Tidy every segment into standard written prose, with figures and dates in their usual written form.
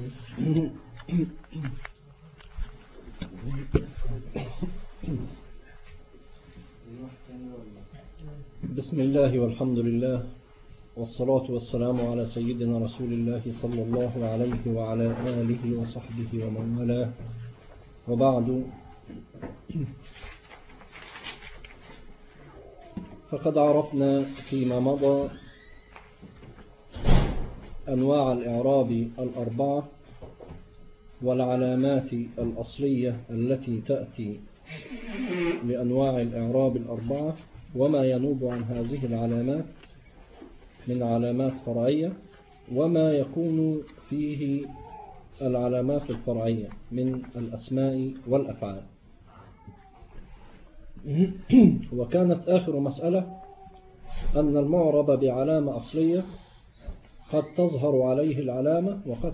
بسم الله والحمد لله والصلاة والسلام على سيدنا رسول الله صلى الله عليه وعلى آله وصحبه ومن والاه، وبعد. فقد عرفنا فيما مضى أنواع الإعراب الأربعة والعلامات الأصلية التي تأتي لأنواع الإعراب الأربعة، وما ينوب عن هذه العلامات من علامات فرعية، وما يكون فيه العلامات الفرعية من الأسماء والأفعال. وكانت آخر مسألة أن المعرب بعلامة أصلية قد تظهر عليه العلامة وقد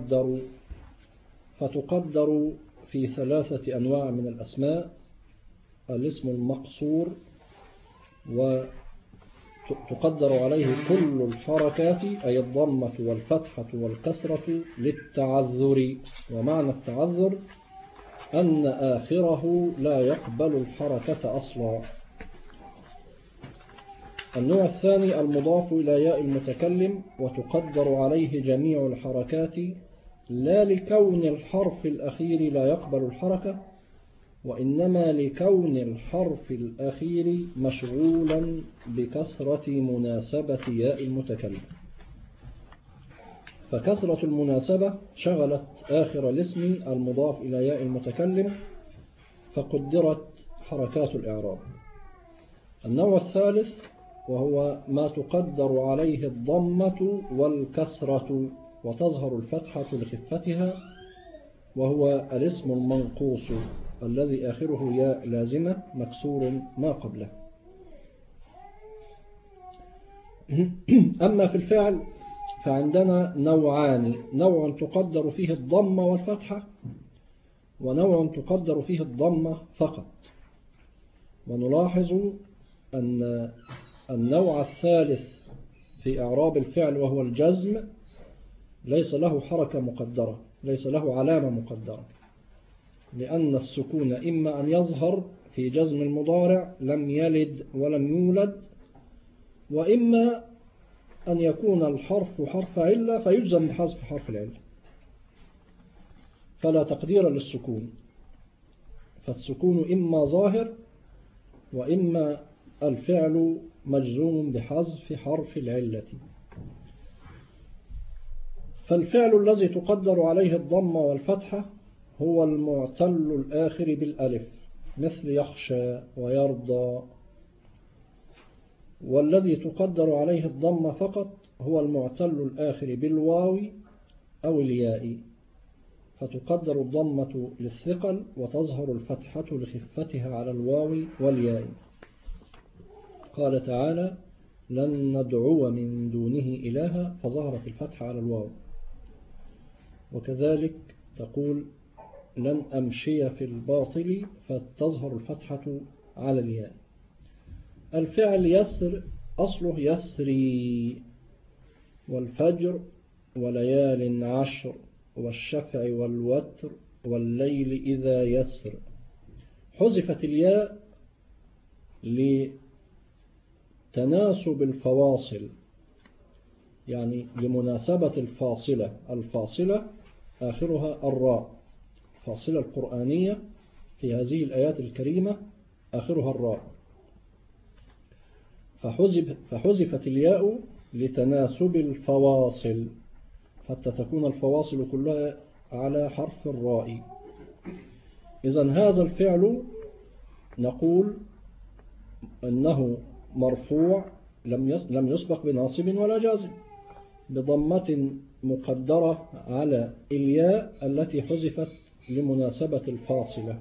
فتقدر في 3 أنواع من الأسماء: الاسم المقصور، وتقدر عليه كل الحركات أي الضمة والفتحة والكسرة للتعذر. ومعنى التعذر أن آخره لا يقبل الحركة أصلا. النوع الثاني المضاف إلى ياء المتكلم، وتقدر عليه جميع الحركات لا لكون الحرف الأخير لا يقبل الحركة، وإنما لكون الحرف الأخير مشغولا بكسرة مناسبة ياء المتكلم. فكسرة المناسبة شغلت آخر الاسم المضاف إلى ياء المتكلم فقدرت حركات الإعراب. النوع الثالث وهو ما تقدر عليه الضمة والكسرة وتظهر الفتحة لخفتها، وهو الاسم المنقوص الذي آخره ياء لازمة مكسور ما قبله. أما في الفعل فعندنا نوعان: نوع تقدر فيه الضمة والفتحة، ونوع تقدر فيه الضمة فقط. ونلاحظ أن النوع الثالث في إعراب الفعل وهو الجزم ليس له حركة مقدرة، ليس له علامة مقدرة، لأن السكون إما أن يظهر في جزم المضارع لم يلد ولم يولد، وإما أن يكون الحرف حرف علة فيجزم بحذف حرف العلة، فلا تقدير للسكون. فالسكون إما ظاهر وإما الفعل مجزوم بحذف حرف العلة. فالفعل الذي تقدر عليه الضمة والفتحة هو المعتل الآخر بالألف، مثل يخشى ويرضى. والذي تقدر عليه الضمة فقط هو المعتل الآخر بالواو أو الياء، فتقدر الضمة للثقل وتظهر الفتحة لخفتها على الواو والياء. قال تعالى: لن ندعو من دونه إلها، فظهرت الفتحة على الواو. وكذلك تقول: لن أمشي في الباطل، فتظهر الفتحة على الياء. الفعل يسر أصله يسري، والفجر وليال عشر والشفع والوتر والليل إذا يسر. حذفت الياء لتناسب الفواصل، يعني لمناسبة الفاصلة آخرها الراء. الفاصلة القرآنية في هذه الآيات الكريمة آخرها الراء، فحذفت الياء لتناسب الفواصل حتى تكون الفواصل كلها على حرف الراء. إذن هذا الفعل نقول أنه مرفوع لم يسبق بناصب ولا جازم، بضمة مقدرة على الياء التي حذفت لمناسبة الفاصلة.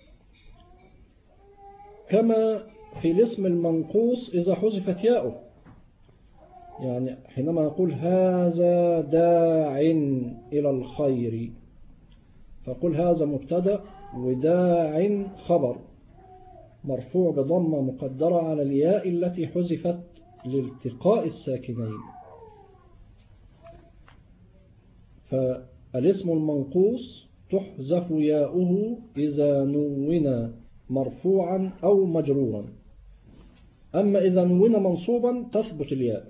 كما في الاسم المنقوص إذا حذفت ياؤه، يعني حينما نقول هذا داع إلى الخير، فقل هذا مبتدأ وداع خبر مرفوع بضمة مقدرة على الياء التي حذفت لالتقاء الساكنين. الاسم المنقوص تحذف ياؤه إذا نون مرفوعا أو مجرورا، أما إذا نون منصوبا تثبت الياء.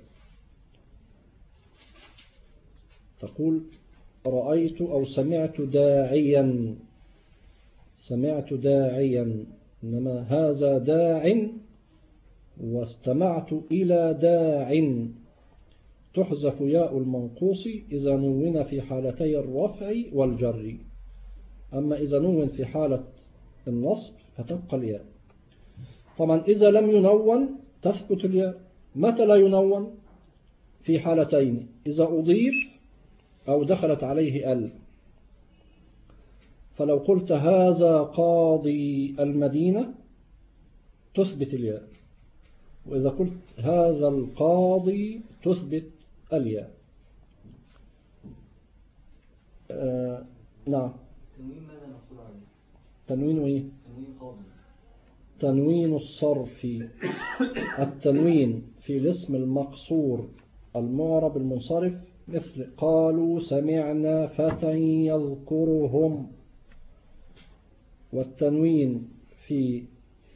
تقول رأيت أو سمعت داعيا، سمعت داعيا، إنما هذا داع واستمعت إلى داع. تحذف ياء المنقوص إذا نون في حالتي الرفع والجر، أما إذا نون في حالة النصب فتبقى الياء. طبعا إذا لم ينون تثبت الياء. متى لا ينون؟ في حالتين: إذا أضيف أو دخلت عليه ال. فلو قلت هذا قاضي المدينة تثبت الياء، وإذا قلت هذا القاضي تثبت الياء. نعم. تنوين ماذا نقول عليه؟ تنوين إيه؟ تنوين قاضي. تنوين الصرف. التنوين في الاسم المقصور المعرب المنصرف مثل قالوا سمعنا فتى يذكرهم. والتنوين في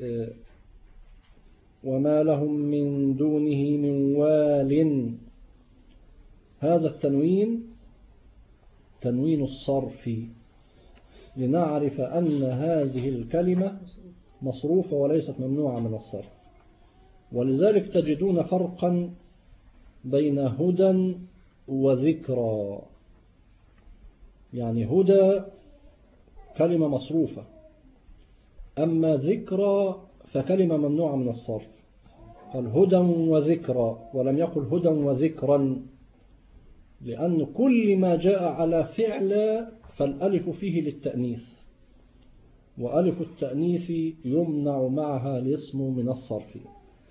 وما لهم من دونه من وال، هذا التنوين تنوين الصرف، لنعرف أن هذه الكلمة مصروفة وليست ممنوعة من الصرف. ولذلك تجدون فرقا بين هدى وذكرى. يعني هدى كلمة مصروفة، أما ذكرى فكلمة ممنوعة من الصرف. قال هدى وذكرى ولم يقل هدى وذكرا، لأن كل ما جاء على فعل فالألف فيه للتأنيث، وألف التأنيث يمنع معها الاسم من الصرف.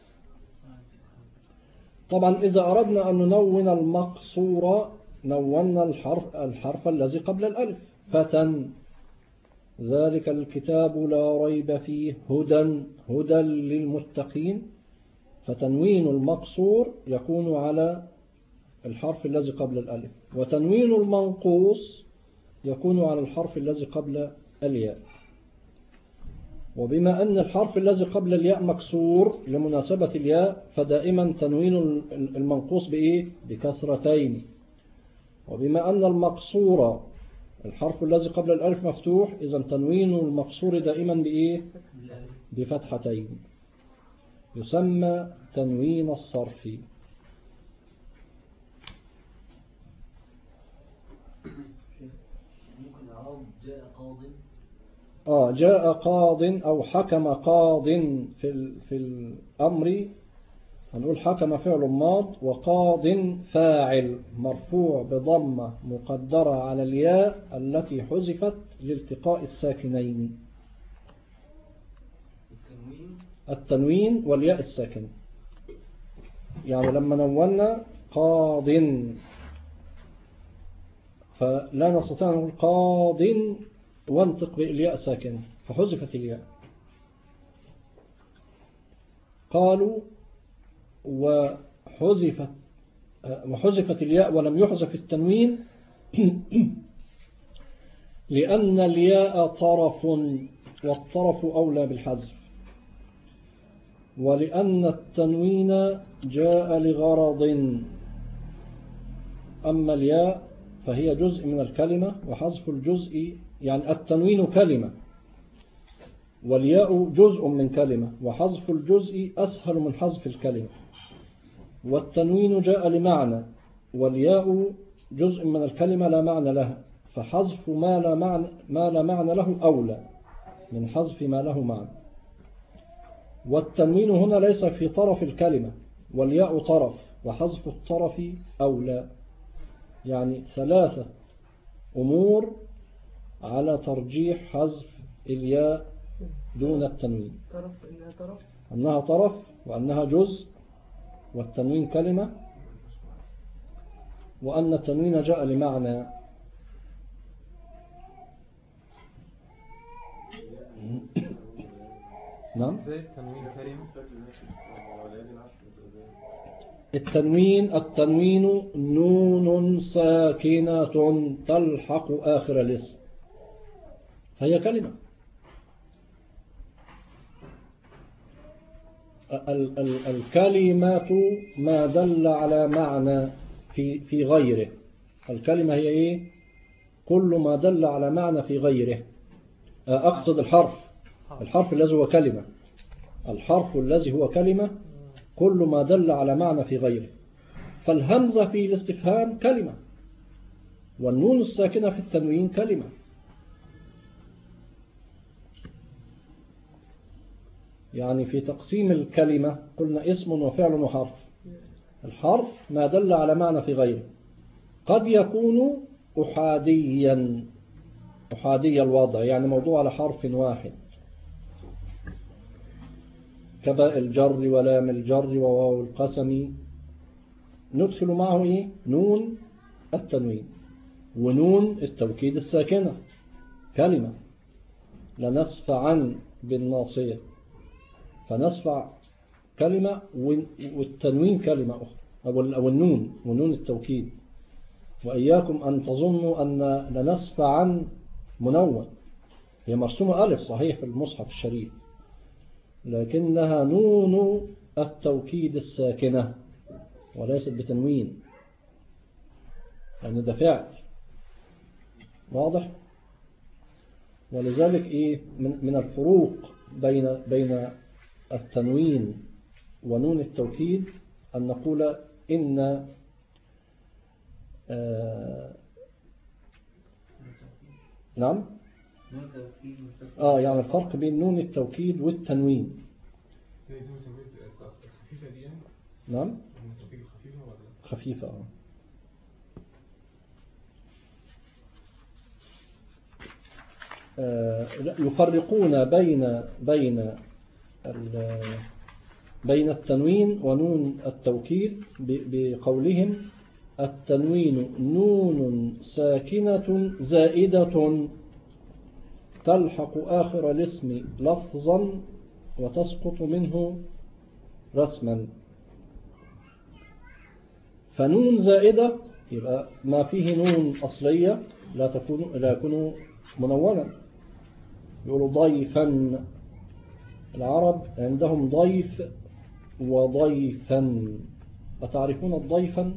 طبعا إذا أردنا أن ننون المقصور نونا الحرف الذي قبل الألف. فتى ذلك الكتاب لا ريب فيه هدى للمتقين. فتنوين المقصور يكون على الحرف الذي قبل الألف، وتنوين المنقوص يكون على الحرف الذي قبل الياء. وبما أن الحرف الذي قبل الياء مكسور لمناسبة الياء فدائما تنوين المنقوص بإيه؟ بكسرتين. وبما أن المقصور الحرف الذي قبل الألف مفتوح، إذا تنوين المقصور دائما بإيه؟ بفتحتين، يسمى تنوين الصرف. ممكن نعرف جاء قاض. جاء قاض أو حكم قاض في الأمر، هنقول حكم فعل ماض وقاض فاعل مرفوع بضمة مقدرة على الياء التي حذفت لالتقاء الساكنين. التنوين والياء الساكن. يعني لما نونا قاض فلا نستطيع أن نقول قاض وانطق بالياء ساكن فحذفت الياء. قالوا وحذفت الياء ولم يحذف التنوين لأن الياء طرف، والطرف أولى بالحذف، ولأن التنوين جاء لغرض. أما الياء فهي جزء من الكلمة، وحذف الجزء يعني التنوين كلمة والياء جزء من كلمة، وحذف الجزء أسهل من حذف الكلمة. والتنوين جاء لمعنى والياء جزء من الكلمة لا معنى لها، فحذف ما لا معنى له أولى من حذف ما له معنى. والتنوين هنا ليس في طرف الكلمة، والياء طرف، وحذف الطرف أولى. يعني ثلاثة أمور على ترجيح حذف الياء دون التنوين: أنها طرف، وأنها جزء، والتنوين كلمة، وأن التنوين جاء لمعنى. نعم. التنوين نون ساكنة تلحق آخر الاسم، هي كلمة. الكلمات ما دل على معنى في غيره. الكلمة هي إيه؟ كل ما دل على معنى في غيره. أقصد الحرف الذي هو كلمة. الحرف الذي هو كلمة كل ما دل على معنى في غيره. فالهمزة في الاستفهام كلمة، والنون الساكنة في التنوين كلمة. يعني في تقسيم الكلمة قلنا اسم وفعل وحرف. الحرف ما دل على معنى في غيره، قد يكون أحادي الوضع، يعني موضوع على حرف واحد كباء الجر ولام الجر وواو القسم، ندخل معه إيه؟ نون التنوين ونون التوكيد الساكنة كلمة. لنسفعا بالناصية، فنسفع كلمة والتنوين كلمة أخرى، أو النون ونون التوكيد. وإياكم أن تظنوا أن لنسفعا منون، هي مرسومة ألف صحيح في المصحف الشريف، لكنها نون التوكيد الساكنة وليست بتنوين، يعني ده فعل واضح. ولذلك إيه من الفروق بين التنوين ونون التوكيد أن نقول إن نعم يعني الفرق بين نون التوكيد والتنوين. نعم خفيفة. يفرقون بين التنوين ونون التوكيد بقولهم التنوين نون ساكنة زائدة تلحق آخر الاسم لفظا وتسقط منه رسما. فنون زائدة يبقى ما فيه نون أصلية لا يكون منونا. يقولوا ضيفا، العرب عندهم ضيف وضيفا. أتعرفون الضيفا؟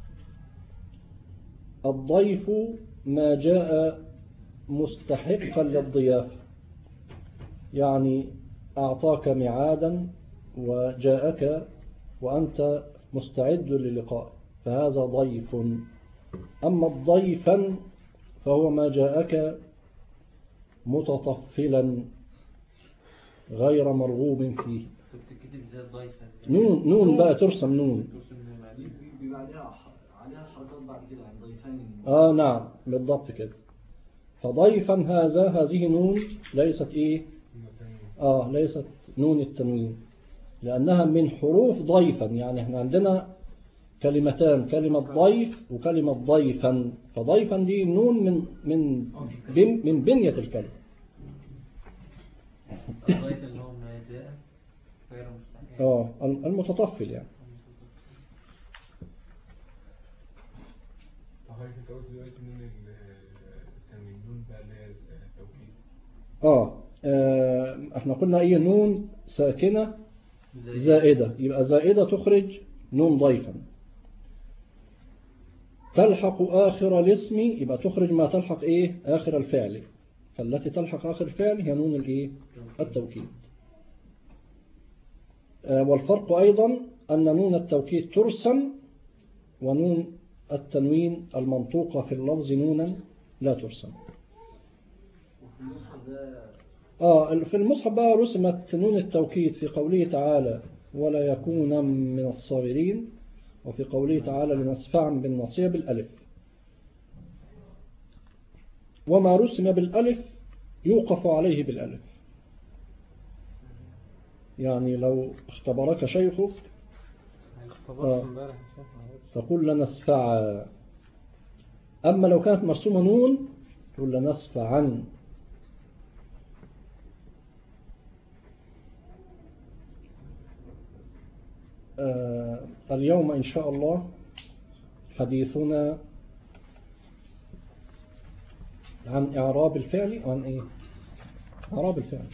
الضيف ما جاء مستحقا للضيافة، يعني أعطاك ميعادا وجاءك وأنت مستعد للقاء، فهذا ضيف. أما الضيفا فهو ما جاءك متطفلا غير مرغوب فيه. نون بقى ترسم نون عليها حركات بعد كده عن ضيفين. نعم بالضبط كده. فضيفا هذه نون ليست إيه؟ ليست نون التنوين، لأنها من حروف ضيفا. يعني احنا عندنا كلمتان، كلمة ضيف وكلمة ضيفا، فضيفا دي نون من بنية الكلمة. الضيف اللي هو ما جاء غير مستحق، المتطفل يعني. احنا قلنا ايه؟ نون ساكنة زائدة، يبقى زائدة تخرج نون ضيفا. تلحق آخر الاسم يبقى تخرج ما تلحق ايه؟ آخر الفعل. فالتي تلحق آخر الفعل هي نون الايه؟ التوكيد. والفرق أيضا أن نون التوكيد ترسم، ونون التنوين المنطوقة في اللفظ نونا لا ترسم. في المصحف بقى رسمت نون التوكيد في قوله تعالى ولا يكون من الصابرين، وفي قوله تعالى لنسفعا بالناصية بالألف. وما رسم بالألف يوقف عليه بالألف. يعني لو اختبرك شيخك تقول لنسفعا، أما لو كانت مرسومة نون تقول لنسفعا. اليوم إن شاء الله حديثنا عن إعراب الفعل. عن إيه؟ إعراب الفعل.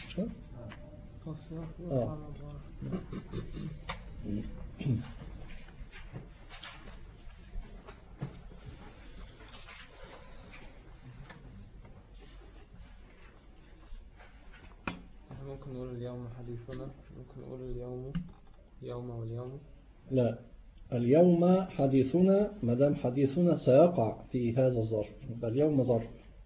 ممكن نقول اليوم حديثنا، ممكن نقول اليوم يوم واليوم. لا، اليوم حديثنا مدام حديثنا سيقع في هذا الظرف، اليوم ظرف.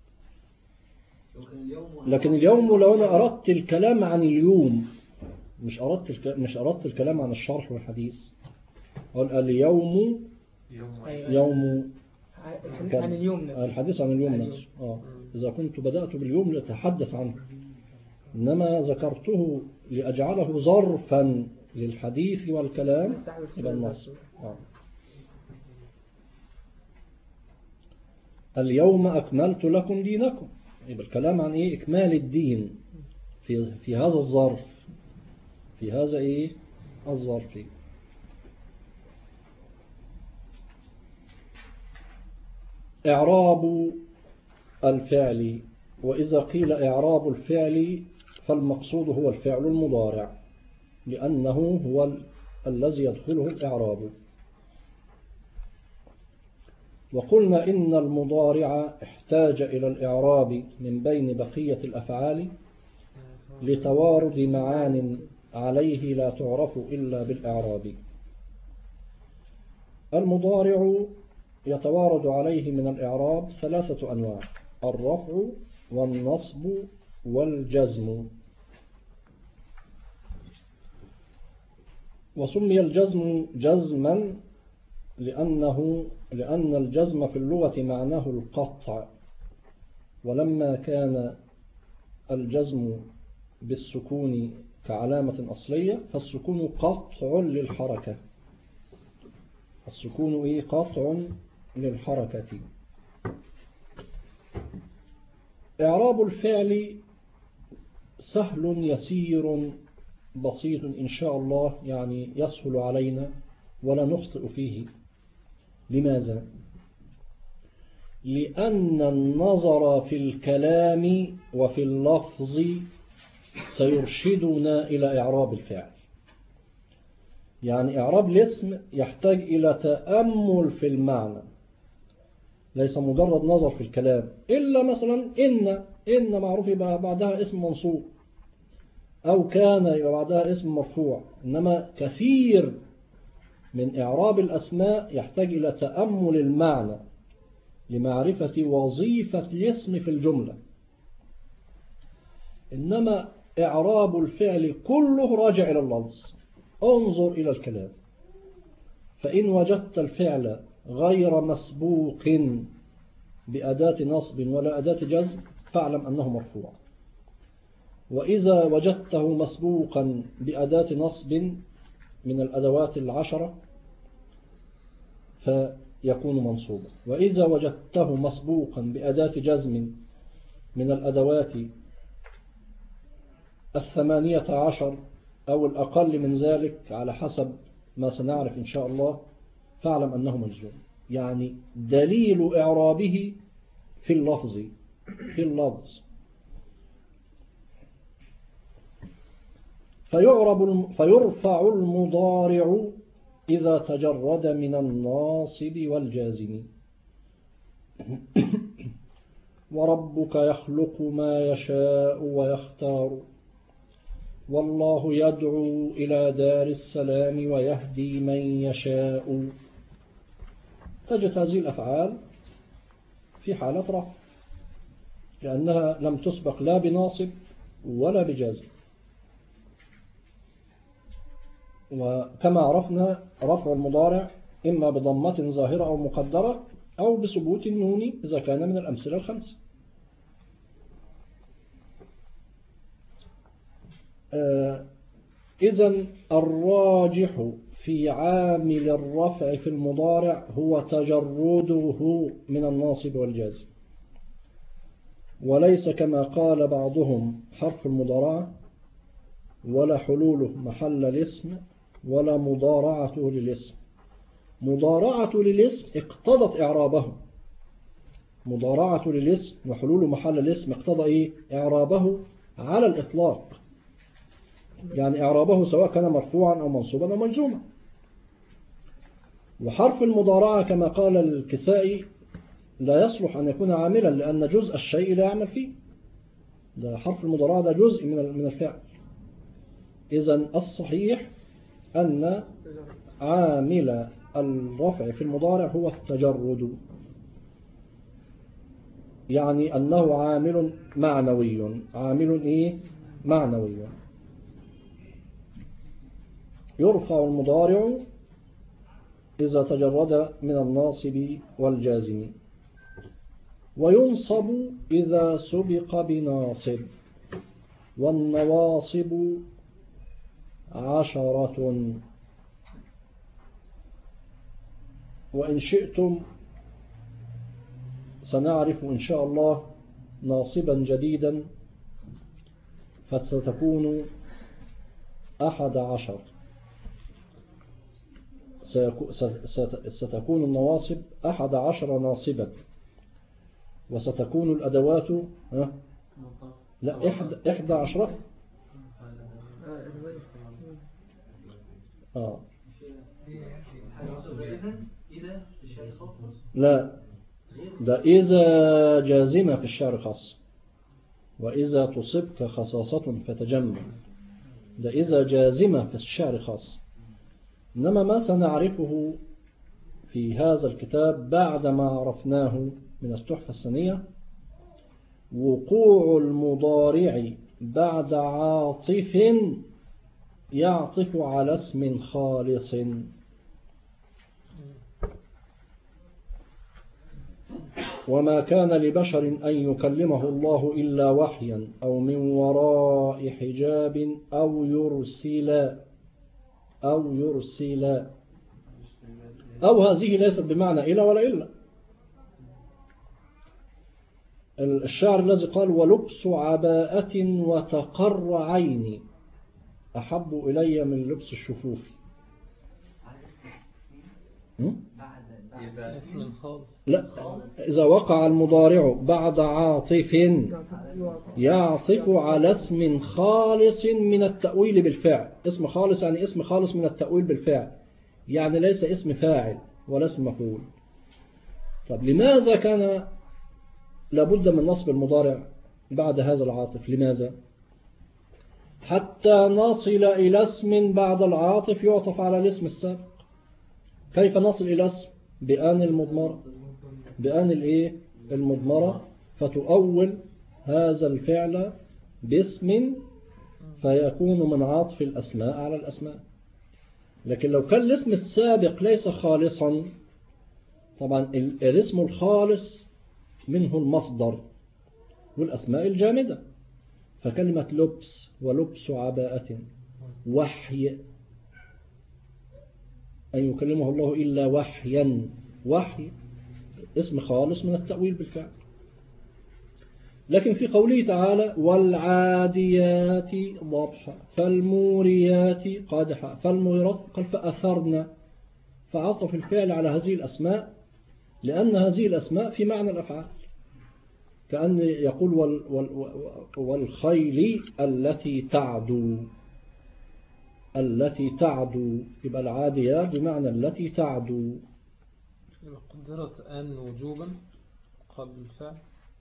لكن اليوم لو أنا أردت الكلام عن اليوم، مش أردت الكلام عن الشرح والحديث، قال اليوم يوم عن اليوم نفسه، الحديث عن اليوم نفسه. إذا كنت بدأت باليوم لأتحدث عنه، إنما ذكرته لأجعله ظرفا للحديث والكلام إلى النص. اليوم أكملت لكم دينكم، يبقى الكلام عن إيه؟ إكمال الدين في هذا الظرف، في هذا إيه؟ الظرف. إعراب الفعل. وإذا قيل إعراب الفعل فالمقصود هو الفعل المضارع، لأنه هو الذي يدخله الإعراب. وقلنا إن المضارع احتاج إلى الإعراب من بين بقية الأفعال لتوارد معان عليه لا تعرف إلا بالإعراب. المضارع يتوارد عليه من الإعراب 3 أنواع: الرفع والنصب والجزم. وسمي الجزم جزما لأن الجزم في اللغة معناه القطع، ولما كان الجزم بالسكون كعلامة أصلية فالسكون قطع للحركة. السكون إيه؟ قطع للحركة. إعراب الفعل سهل يسير بسيط إن شاء الله، يعني يسهل علينا ولا نخطئ فيه. لماذا؟ لأن النظر في الكلام وفي اللفظ سيرشدنا إلى إعراب الفعل. يعني إعراب الاسم يحتاج إلى تأمل في المعنى، ليس مجرد نظر في الكلام. إلا مثلا إن معروف يبقى بعدها اسم منصوب، أو كان يبقى بعدها اسم مرفوع. إنما كثير من إعراب الأسماء يحتاج إلى تأمل المعنى لمعرفة وظيفة الاسم في الجملة. إنما إعراب الفعل كله راجع إلى اللفظ. انظر إلى الكلام، فإن وجدت الفعل غير مسبوق بأداة نصب ولا أداة جزم فاعلم أنه مرفوع. وإذا وجدته مسبوقا بأداة نصب من الأدوات 10 فيكون منصوبا. وإذا وجدته مسبوقا بأداة جزم من الأدوات 18 أو الأقل من ذلك على حسب ما سنعرف إن شاء الله فاعلم أنه مجزوم. يعني دليل إعرابه في اللفظ. فيرفع المضارع إذا تجرد من الناصب والجازم. وربك يخلق ما يشاء ويختار، والله يدعو إلى دار السلام ويهدي من يشاء. تجد هذه الأفعال في حالة رفع لأنها لم تسبق لا بناصب ولا بجازم. وكما عرفنا رفع المضارع إما بضمة ظاهرة أو مقدرة أو بثبوت النون إذا كان من الأمثلة 5. إذن الراجح في عامل الرفع في المضارع هو تجرده من الناصب والجازم، وليس كما قال بعضهم حرف المضارعة ولا حلوله محل الاسم ولا مضارعته للاسم. مضارعة للاسم اقتضت إعرابه، مضارعة للاسم وحلول محل الاسم اقتضى إيه؟ إعرابه على الإطلاق، يعني إعرابه سواء كان مرفوعا أو منصوبا أو مجزوما. وحرف المضارعة كما قال الكسائي لا يصلح أن يكون عاملا، لأن جزء الشيء لا يعمل فيه. ده حرف المضارعة ده جزء من الفعل. إذن الصحيح أن عامل الرفع في المضارع هو التجرد، يعني أنه عامل معنوي. عامل إيه؟ معنوي. يرفع المضارع إذا تجرد من الناصب والجازم، وينصب إذا سبق بناصب، والنواصب 10. وإن شئتم سنعرف إن شاء الله ناصبا جديدا فستكون 11. ستكون النواصب 11 ناصبا، وستكون الأدوات لا 11. لا، ده إذا جازمة في الشعر خاص، وإذا تصبك خصاصة فتجمل، ده إذا جازمة في الشعر خاص. إنما ما سنعرفه في هذا الكتاب بعد ما عرفناه من التحفة الثانية وقوع المضارع بعد عاطف يعطف على اسم خالص. وما كان لبشر أن يكلمه الله إلا وحيا أو من وراء حجاب أو يرسل أو هذه ليست بمعنى إلا ولا إلا. الشاعر الذي قال ولبس عباءة وتقر عيني أحب إلي من لبس الشفوف. لا، إذا وقع المضارع بعد عاطف يعطف على اسم خالص من التأويل بالفعل. اسم خالص يعني اسم خالص من التأويل بالفعل، يعني ليس اسم فاعل ولا اسم مفعول. طب لماذا كان لابد من نصب المضارع بعد هذا العاطف؟ لماذا؟ حتى نصل إلى اسم بعد العاطف يعطف على الاسم السابق. كيف نصل إلى اسم؟ بآن المضمرة، بآن الإيه؟ المضمرة، فتؤول هذا الفعل باسم فيكون من عاطف الأسماء على الأسماء. لكن لو كان الاسم السابق ليس خالصا، طبعا الاسم الخالص منه المصدر والأسماء الجامدة، فكلمة لبس ولبس عباءة وحي أن يكلمه الله إلا وحيا، وحي اسم خالص من التأويل بالفعل. لكن في قوله تعالى والعاديات ضبحا فالموريات قدحا فالمغيرات قال فأثرنا، فعطف الفعل على هذه الأسماء لأن هذه الأسماء في معنى الأفعال، كأن يقول والخيل التي تعدو، التي تعدو، يبقى العاديات بمعنى التي تعدو. قدرت أن وجوبا قبل الفعل؟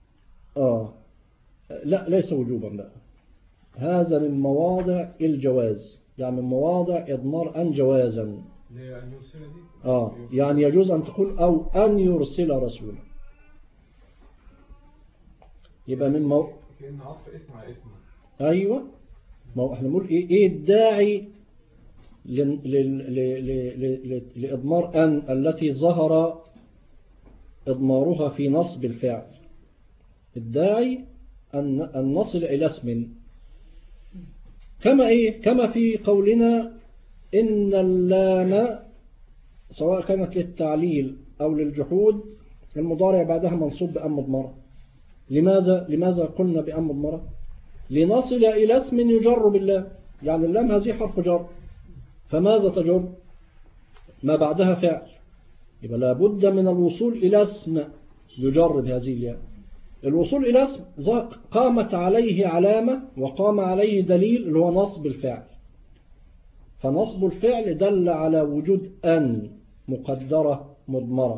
لا ليس وجوبا، لا، هذا من مواضع الجواز، يعني من مواضع إضمار أن جوازا. يعني يجوز أن تقول أو أن يرسل رسولا، يبقى من كأن عطف اسم على اسم. أيوة، ما احنا نقول إيه الداعي لإضمار أن التي ظهر إضمارها في نصب الفعل. الداعي أن نصل إلى اسم، كما في قولنا إن اللام سواء كانت للتعليل أو للجحود المضارع بعدها منصوب بأن مضمرة. لماذا قلنا بأن مضمرة؟ لنصل إلى اسم يجر بالله، يعني اللام هذه حرف جر، فماذا تجر؟ ما بعدها فعل، يبقى لابد من الوصول إلى اسم يجر بهذه الياء. الوصول إلى اسم قامت عليه علامة وقام عليه دليل اللي هو نصب الفعل. فنصب الفعل دل على وجود أن مقدرة مضمرة،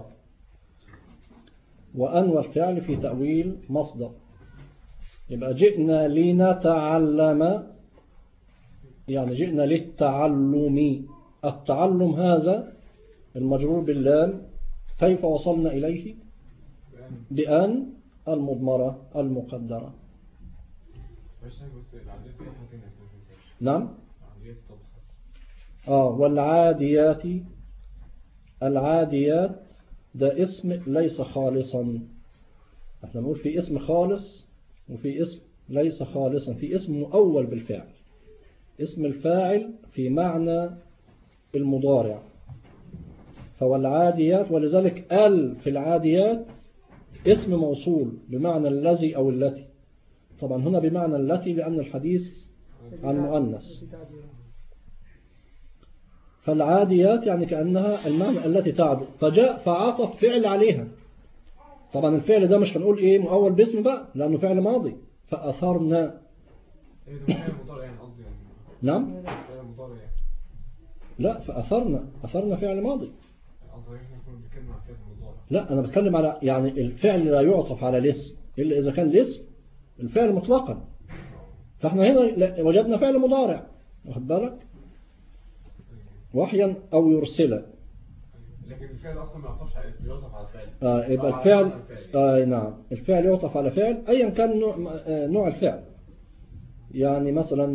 وأن والفعل في تأويل مصدر. يبقى جئنا لنتعلم، يعني جئنا للتعلم. التعلم هذا المجرور باللام، كيف وصلنا إليه؟ بأن المضمرة المقدرة. نعم. والعاديات، العاديات ده اسم ليس خالصا. احنا نقول في اسم خالص وفي اسم ليس خالصا. في اسم مؤول بالفعل، اسم الفاعل في معنى المضارع، فوالعاديات. ولذلك في العاديات اسم موصول بمعنى الذي أو التي. طبعا هنا بمعنى التي لأن الحديث عن مؤنث. فالعاديات يعني كأنها المعنى التي تعدو، فجاء فعطف فعل عليها. طبعا الفعل ده مش هنقول ايه مؤول باسم بقى لأنه فعل ماضي. فأثرنا. نعم. لا، فأثرنا فعل ماضي. لا، أنا بتكلم على يعني الفعل لا يعطف على الاسم إلا إذا كان الاسم الفعل مطلقا. فاحنا هنا وجدنا فعل مضارع، واخد بالك، وحيا أو يرسل. لكن الفعل أصلا ما يعطفش على اسم، يعطف على فعل. يبقى الفعل نعم، الفعل يعطف على فعل أيا كان نوع الفعل. يعني مثلا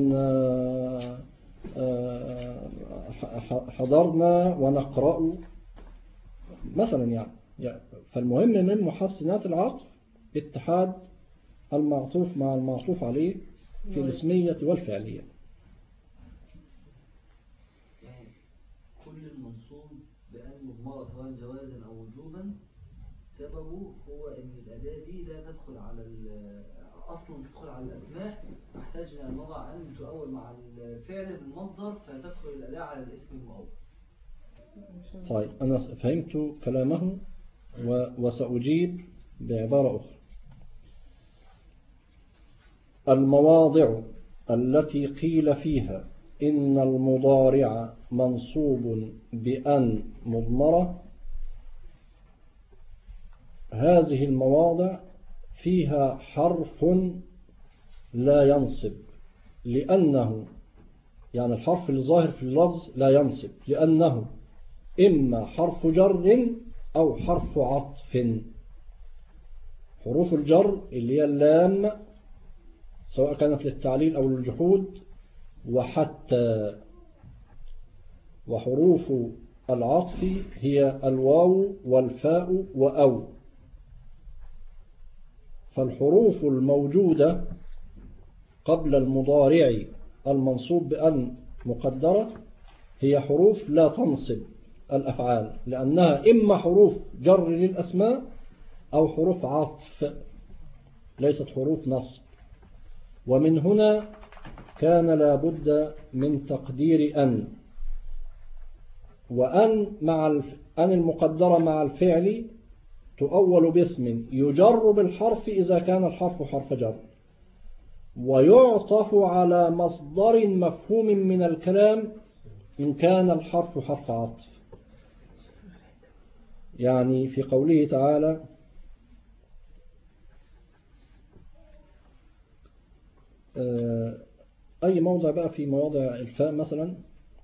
حضرنا ونقرأ مثلا يعني. فالمهم من محسنات العطف اتحاد المعطوف مع المعطوف عليه في الاسمية والفعلية. يعني كل المنصوب بأن مضمرة سواء جوازا أو وجوبا سببه هو أن الأداة دي لا تدخل على أصلا تدخل على الأسماء، احتاجنا أن نضع أن تؤول مع الفعل بالمصدر فتدخل الأداة على الاسم المؤول. طيب أنا فهمت كلامه وسأجيب بعبارة أخرى. المواضع التي قيل فيها إن المضارع منصوب بأن مضمرة، هذه المواضع فيها حرف لا ينصب، لأنه يعني الحرف الظاهر في اللفظ لا ينصب، لأنه إما حرف جر أو حرف عطف. حروف الجر اللي هي اللام سواء كانت للتعليل أو للجحود وحتى، وحروف العطف هي الواو والفاء وأو. فالحروف الموجودة قبل المضارع المنصوب بأن مقدرة هي حروف لا تنصب الأفعال، لأنها إما حروف جر للأسماء أو حروف عطف ليست حروف نصب. ومن هنا كان لابد من تقدير أن، وأن مع أن المقدرة مع الفعل تؤول باسم يجر بالحرف إذا كان الحرف حرف جر، ويعطف على مصدر مفهوم من الكلام إن كان الحرف حرف عطف. يعني في قوله تعالى أي موضع بقى في مواضع الفاء مثلا؟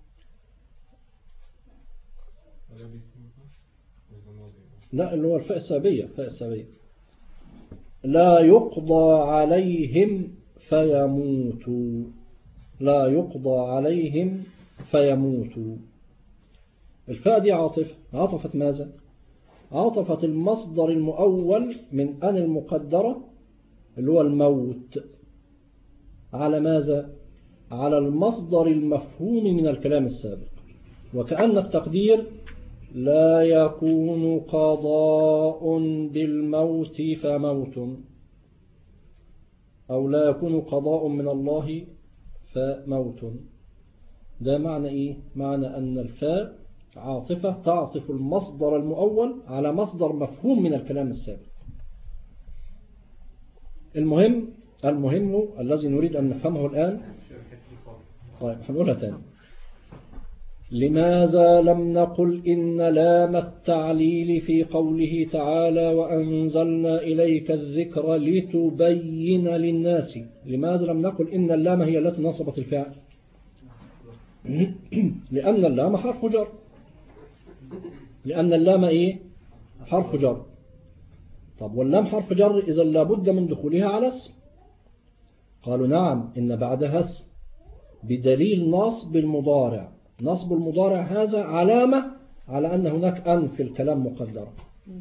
لا، اللي هو الفاء السابية. لا يقضى عليهم فيموتوا، لا يقضى عليهم فيموتوا. الفاء دي عطفت ماذا؟ عطفت المصدر المؤول من أن المقدرة اللي هو الموت على ماذا؟ على المصدر المفهوم من الكلام السابق. وكأن التقدير لا يكون قضاء بالموت فموت، أو لا يكون قضاء من الله فموت. ده معنى إيه؟ معنى أن الفاء عاطفة تعطف المصدر المؤول على مصدر مفهوم من الكلام السابق. المهم الذي نريد أن نفهمه الآن. طيب هنقولها تاني. لماذا لم نقل إن لام التعليل في قوله تعالى وأنزلنا إليك الذكر لتبين للناس؟ لماذا لم نقل إن اللام هي التي نصبت الفعل؟ لأن اللام حرف جر. لأن اللام إيه؟ حرف جر. طب واللام حرف جر إذا لابد من دخولها على اسم. قالوا نعم إن بعدها اسم بدليل نصب المضارع. نصب المضارع هذا علامة على أن هناك أن في الكلام مقدرة،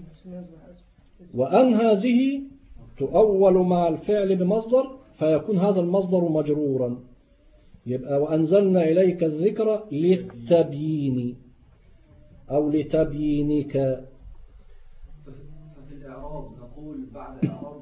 وأن هذه تؤول مع الفعل بمصدر فيكون هذا المصدر مجرورا. يبقى وأنزلنا إليك الذكر للتبيين أو لتبيينك. ففي الإعراب نقول بعد إعراب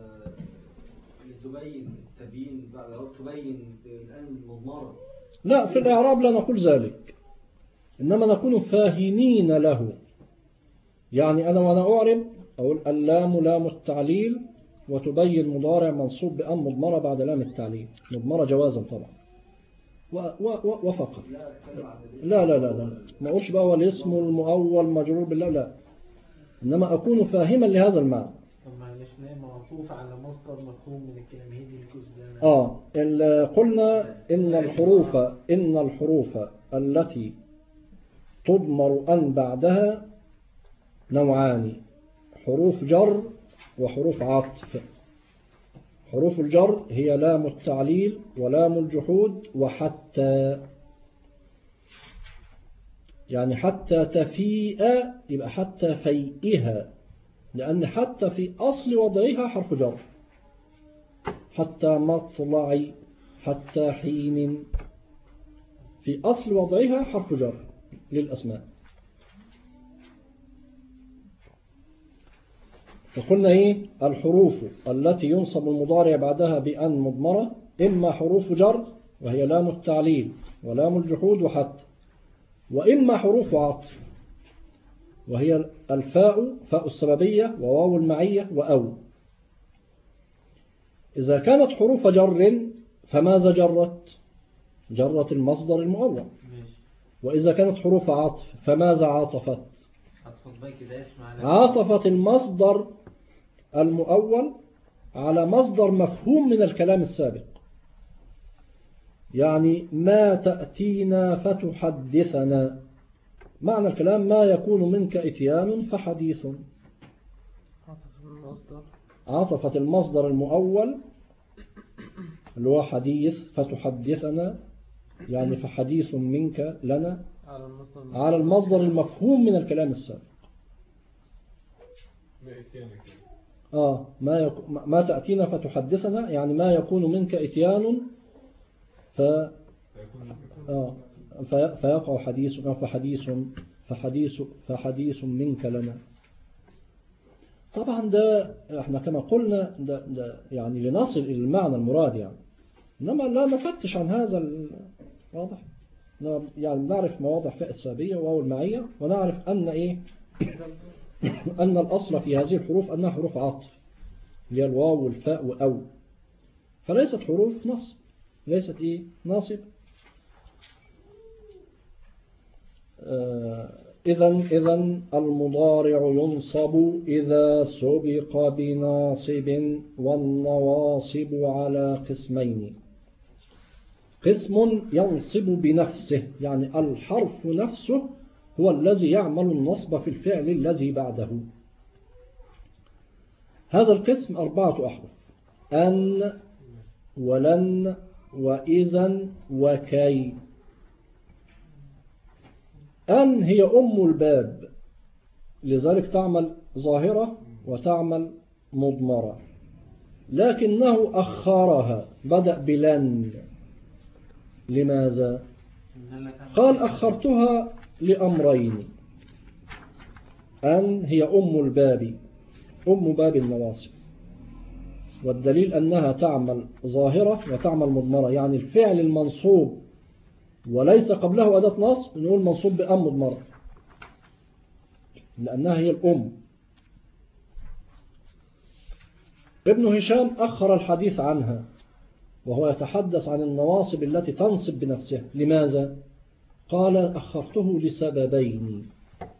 لتبين تبيين، بعد إعراب تبين الآن المضمرة. لا، في الإعراب لا نقول ذلك، إنما نكون فاهمين له. يعني أنا وأنا أعرب أقول اللام لام التعليل وتبين مضارع منصوب بأن مضمرة بعد لام التعليل، مضمرة جوازا طبعا وفقط. لا لا لا لا، ما أقولش بقى والاسم المؤول مجرور بالله، لا، إنما أكون فاهما لهذا المعنى. طب معلش معطوف على مصدر مفهوم من الكلام، هي دي الجزء. قلنا إن الحروف التي تضمر أن بعدها نوعان: حروف جر وحروف عطف. حروف الجر هي لام التعليل ولام الجحود وحتى. يعني حتى تفيء يبقى حتى فيئها، لأن حتى في أصل وضعها حرف جر. حتى مطلع، حتى حين، في أصل وضعها حرف جر للأسماء. فقلنا إيه؟ الحروف التي ينصب المضارع بعدها بأن مضمرة إما حروف جر وهي لام التعليل ولام الجحود وحتى، وإما حروف عطف وهي الفاء، فاء السببية وواو المعية وأو. إذا كانت حروف جر فماذا جرت؟ جرت المصدر المؤول. وإذا كانت حروف عطف فماذا عاطفت؟ عاطفت المصدر المؤول على مصدر مفهوم من الكلام السابق. يعني ما تأتينا فتحدثنا، معنى الكلام ما يكون منك إتيان فحديث. عاطفت المصدر المؤول اللي هو حديث فتحدثنا، يعني فحديث منك لنا، على المصدر المفهوم من الكلام السابق. ما تأتينا فتحدثنا يعني ما يكون منك إتيان فيقع حديث فحديث منك لنا. طبعا ده احنا كما قلنا ده يعني لنصل إلى المعنى المراد يعني، إنما لا نفتش عن هذا واضح. يعني نعرف مواضع فاء السببية وواو المعية، ونعرف أن إيه أن الأصل في هذه الحروف أنها حروف عطف، اللي هي الواو والفاء وأو، فليست حروف نصب، ليست إيه ناصب. إذن المضارع ينصب إذا سبق بناصب، والنواصب على قسمين: قسم ينصب بنفسه، يعني الحرف نفسه هو الذي يعمل النصب في الفعل الذي بعده. هذا القسم 4 أحرف: أن ولن وإذن وكي. أن هي أم الباب، لذلك تعمل ظاهرة وتعمل مضمرة، لكنه أخرها، بدأ بلن. لماذا؟ قال أخرتها لأمرين: أن هي أم الباب، أم باب النواصب، والدليل أنها تعمل ظاهرة وتعمل مضمرة، يعني الفعل المنصوب وليس قبله أداة نصب نقول منصوب بأن مضمرة لأنها هي الأم. ابن هشام أخر الحديث عنها وهو يتحدث عن النواصب التي تنصب بنفسها. لماذا؟ قال أخرته لسببين.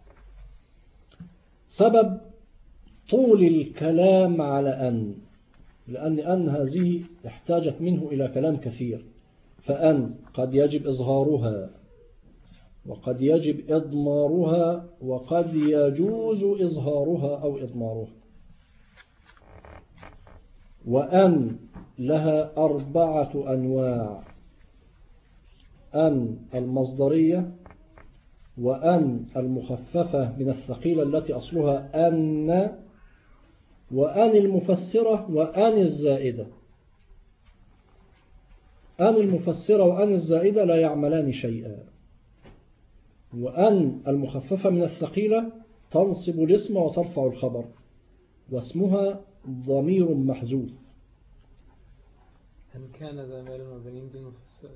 سبب طول الكلام على لأن هذه احتاجت منه إلى كلام كثير، فأن قد يجب إظهارها وقد يجب إضمارها وقد يجوز إظهارها أو إضمارها. وأن لها 4 أنواع: أن المصدرية، وأن المخففة من الثقيلة التي أصلها أن، وأن المفسرة، وأن الزائدة. أن المفسرة وأن الزائدة لا يعملان شيئا. وأن المخففة من الثقيلة تنصب الاسم وترفع الخبر، واسمها ضمير محذوف. إن كان ذا مال وبنين دي مفسرة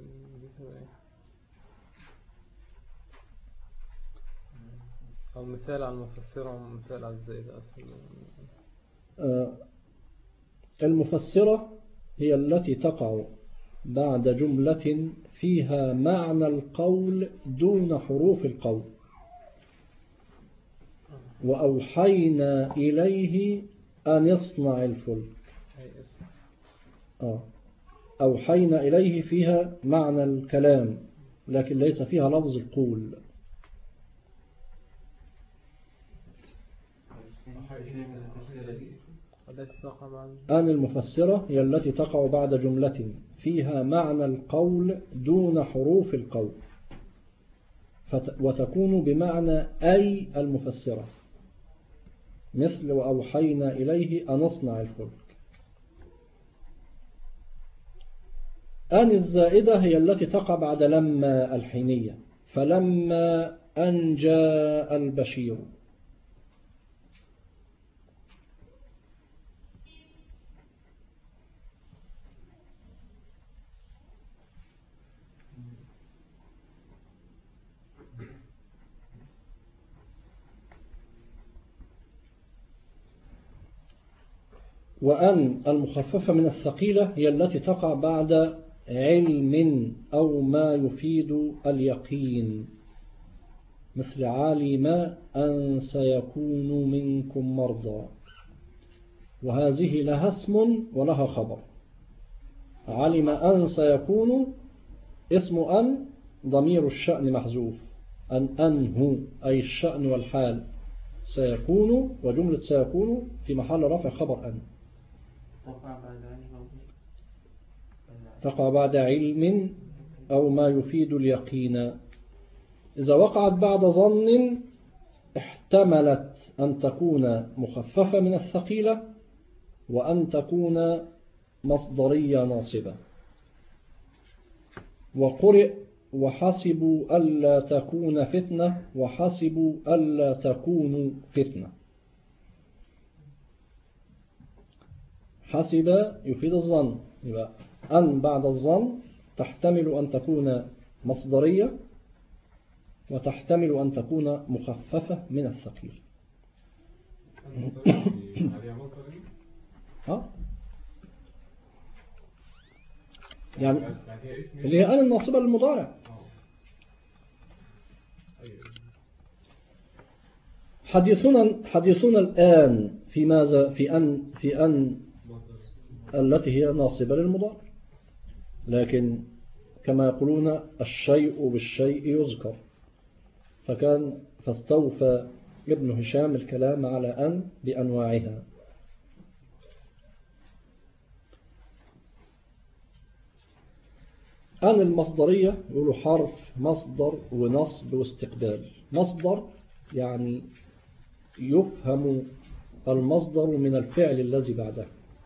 أو مثال على المفسرة ومثال على الزائدة أصلا. المفسرة هي التي تقع بعد جملة فيها معنى القول دون حروف القول. وأوحينا إليه أن يصنع الفلك. أوحينا إليه فيها معنى الكلام لكن ليس فيها لفظ القول. أن المفسرة هي التي تقع بعد جملة فيها معنى القول دون حروف القول وتكون بمعنى أي المفسرة، مثل وأوحينا إليه أن نصنع الفلك. أن الزائدة هي التي تقع بعد لما الحينية، فلما أن جاء البشير. وأن المخففة من الثقيلة هي التي تقع بعد علم أو ما يفيد اليقين، مثل علم أن سيكون منكم مرضى، وهذه لها اسم ولها خبر. علم أن سيكون اسم أن ضمير الشأن محذوف، أنه أي الشأن والحال، سيكون وجملة سيكون في محل رفع خبر أن. تقع بعد علم أو ما يفيد اليقين. إذا وقعت بعد ظن احتملت أن تكون مخففة من الثقيلة وأن تكون مصدرية ناصبة. وقرئ وحسبوا ألا تكون فتنة وحسبوا ألا تكونوا فتنة. حسب يفيد الظن، يبقى أن بعد الظن تحتمل أن تكون مصدرية وتحتمل أن تكون مخففة من الثقيل. يعني اللي هي أن الناصبة للمضارع. حديثنا الآن في ماذا؟ في أن التي هي ناصبة للمضارع، لكن كما يقولون الشيء بالشيء يذكر، فاستوفى ابن هشام الكلام على أن بأنواعها. أن المصدرية يقولوا حرف مصدر ونصب واستقبال. مصدر يعني يفهم المصدر من الفعل الذي بعده.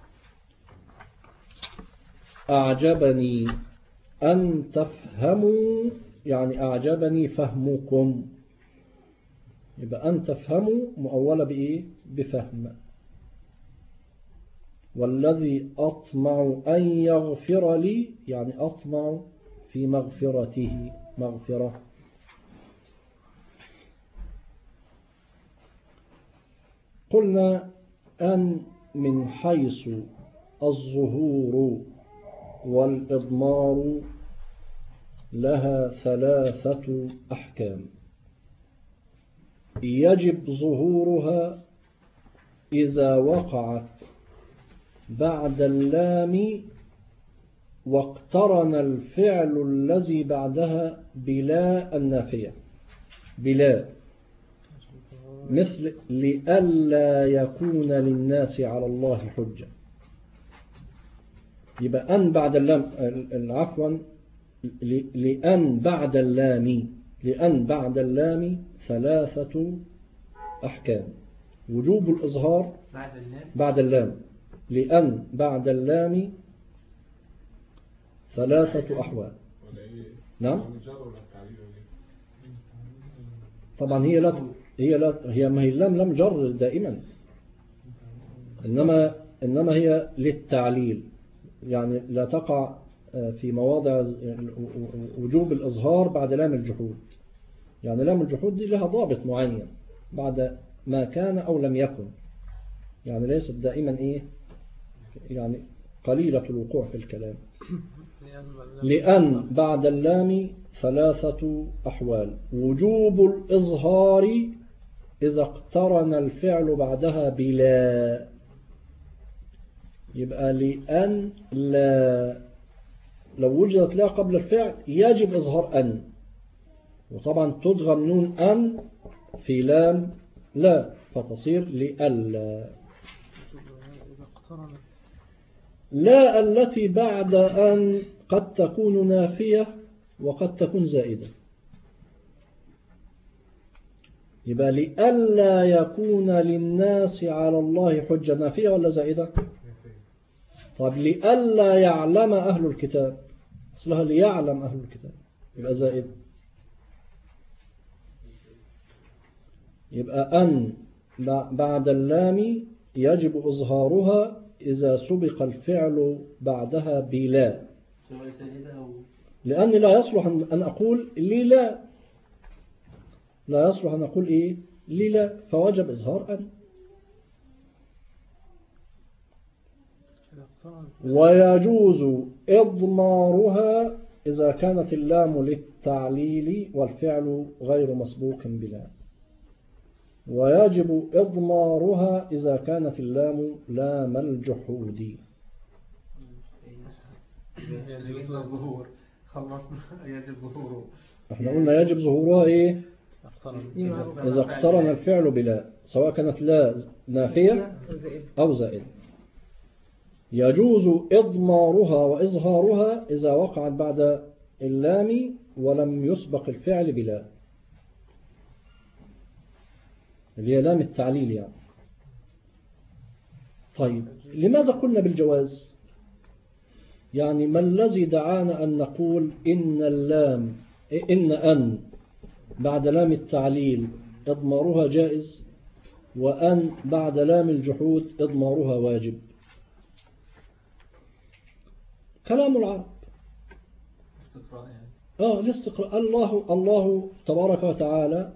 أعجبني أن تفهموا يعني أعجبني فهمكم، يبقى أن تفهموا مؤولة بإيه؟ بفهم. والذي أطمع أن يغفر لي يعني أطمع في مغفرته مغفرة. قلنا أن من حيث الظهور والإضمار لها 3 أحكام. يجب ظهورها إذا وقعت بعد اللام واقترن الفعل الذي بعدها بلا النافية، بلا، مثل لئلا يكون للناس على الله حجة. يبقى أن بعد اللام، عفوا، لأن بعد اللام، لأن بعد اللام 3 أحكام. وجوب الإظهار بعد اللام، لأن بعد اللام 3 أحوال. نعم طبعا هي ما هي اللام لم جر دائما، إنما هي للتعليل، يعني لا تقع في مواضع وجوب الإظهار بعد لام الجحود. يعني لام الجحود دي لها ضابط معين بعد ما كان أو لم يكن، يعني ليست دائما إيه، يعني قليلة الوقوع في الكلام. لأن بعد اللام 3 أحوال. وجوب الإظهار إذا اقترن الفعل بعدها بلا، يبقى لأن لا، لو وجدت لا قبل الفعل يجب إظهار أن، وطبعا تدغم نون أن في لام لا فتصير لألا. لا التي بعد أن قد تكون نافية وقد تكون زائدة. يبقى لئلا يكون للناس على الله حجة، نافية ولا زائدة؟ طب لئلا يعلم أهل الكتاب، أصلها ليعلم أهل الكتاب، يبقى زائدة. يبقى أن بعد اللام يجب إظهارها إذا سبق الفعل بعدها بلا، لأن لا يصلح أن أقول لي لا، لا يصلح أن أقول إيه لي لا، فوجب إظهار أن. ويجوز إضمارها إذا كانت اللام للتعليل والفعل غير مسبوق بلا. ويجب إضمارها إذا كانت اللام لام الجحود. احنا قلنا يجب ظهورها إيه؟ إذا اقترن الفعل بلا، سواء كانت لا نافية أو زائدة. يجوز إضمارها وإظهارها إذا وقعت بعد اللام ولم يسبق الفعل بلا، اللي هي لام التعليل يعني. طيب لماذا قلنا بالجواز؟ يعني ما الذي دعانا أن نقول إن اللام أن بعد لام التعليل إضمارها جائز، وأن بعد لام الجحود إضمارها واجب؟ كلام العرب، الاستقراء. الله تبارك وتعالى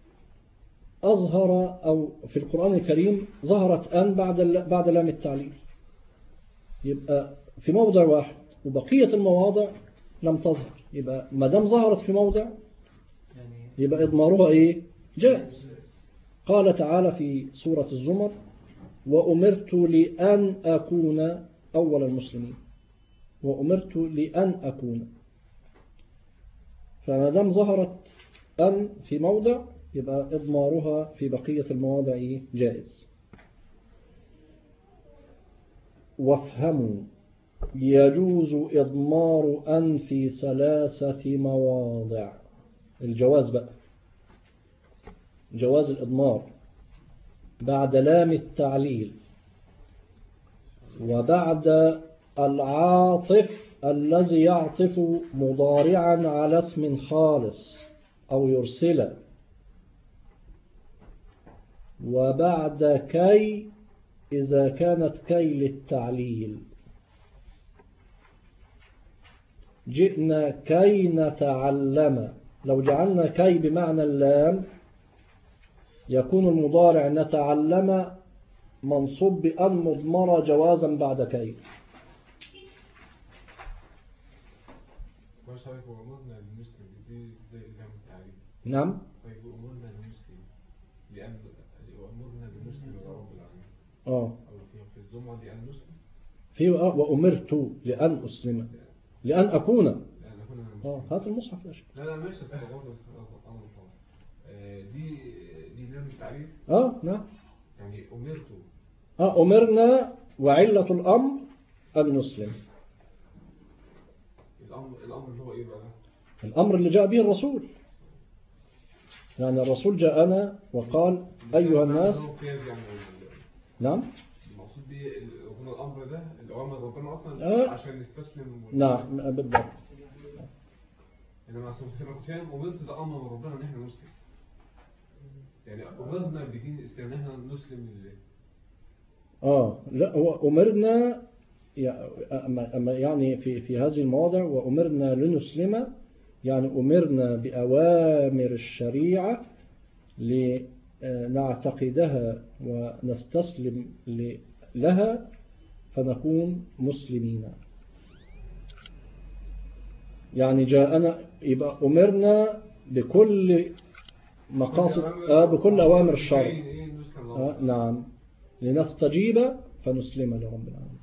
أظهر، أو في القرآن الكريم ظهرت أن بعد لام التعليل، يبقى في موضع واحد، وبقية المواضع لم تظهر. يبقى ما دام ظهرت في موضع يبقى إضمارها إيه؟ جائز. قال تعالى في سورة الزمر: وأمرت لأن أكون أول المسلمين. وأمرت لأن أكون، فما دام ظهرت أن في موضع يبقى إضمارها في بقية المواضع جائز. وافهموا يجوز إضمار أن في 3 مواضع. الجواز بقى، جواز الإضمار بعد لام التعليل، وبعد العاطف الذي يعطف مضارعا على اسم خالص أو يرسل، وبعد كي إذا كانت كي للتعليل. جئنا كي نتعلم. لو جعلنا كي بمعنى اللام يكون المضارع نتعلم منصوب بأن مضمرة جوازا بعد كي. مش عارف وأمرنا للمسلم دي زي اللام التعريف. نعم. طيب وأمرنا للمسلم لأن وأمرنا للمسلم يا رب العالمين. أو في الزمعة لأن مسلم. في وأمرت لأن أسلم لأن أكون. لأن أكون هات المصحف يا شيخ. لا ماشي دي لام التعريف. نعم. يعني أمرت. أمرنا وعلة الأمر أن نسلم. الأمر اللي هو إيه بقى؟ الأمر اللي جاء به الرسول. يعني الرسول جاءنا وقال أيها الناس. نعم. المقصود دي الأمر ده الأمر ربنا أصلا عشان نستسلم. نعم بالضبط. إنما فاهم أمرت ده أمر من ربنا إن إحنا نسلم. يعني أمرنا بدين الإسلام إن إحنا نسلم لله. لا هو أمرنا يعني في هذه المواضع وأمرنا لنسلم يعني أمرنا بأوامر الشريعة لنعتقدها ونستسلم لها فنكون مسلمين. يعني جاءنا يبقى أمرنا بكل مقاصد بكل أوامر الشرع. نعم لنستجيب فنسلم لرب العالمين.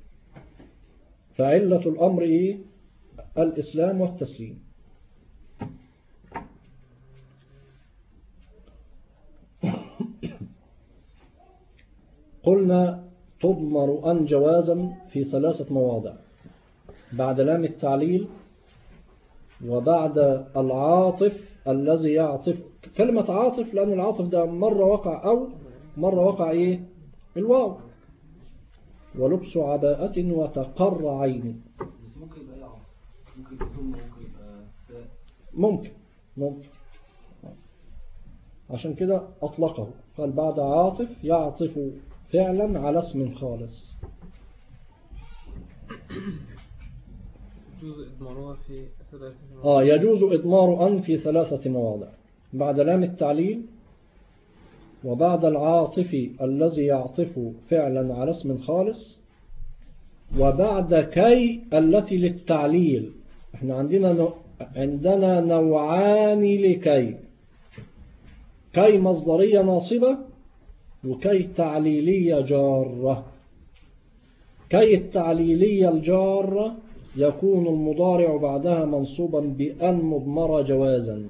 فعلة الأمر إيه؟ الإسلام والتسليم. قلنا تضمر أن جوازا في 3 مواضع: بعد لام التعليل، وبعد العاطف الذي يعطف. كلمة عاطف لأن العاطف ده مرة وقع أو مرة وقع إيه؟ الواو. ولبس عباءة وتقر عيني. بس ممكن يبقى ايه عاطف؟ ممكن يبقى ثم ممكن يبقى فاء. ممكن عشان كده أطلقه قال بعد عاطف يعطف فعلا على اسم خالص. يجوز إضمارها في 3 مواضع. يجوز إضمار أن في 3 مواضع: بعد لام التعليل، وبعد العاطف الذي يعطف فعلا على اسم خالص، وبعد كي التي للتعليل. احنا عندنا نوعان لكي: كي مصدرية ناصبة وكي تعليلية جارة. كي التعليلية الجارة يكون المضارع بعدها منصوبا بأن مضمرة جوازا.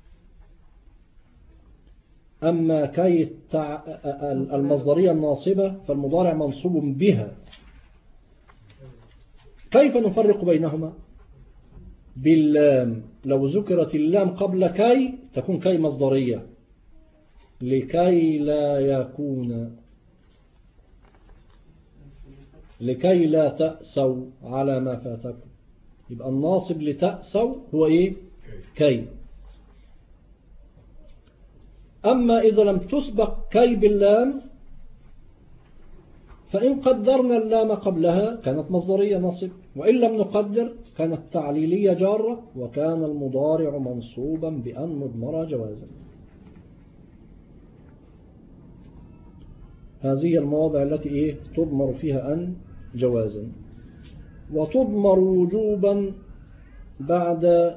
أما كي المصدرية الناصبة فالمضارع منصوب بها. كيف نفرق بينهما؟ باللام. لو ذكرت اللام قبل كي تكون كي مصدرية لكي لا تأسوا على ما فاتكم. يبقى الناصب لتأسوا هو إيه؟ كي. أما إذا لم تسبق كي باللام فإن قدرنا اللام قبلها كانت مصدرية نصب، وإن لم نقدر كانت تعليلية جارة، وكان المضارع منصوبا بأن مضمرة جوازا. هذه المواضع التي إيه؟ تضمر فيها أن جوازا. وتضمر وجوبا بعد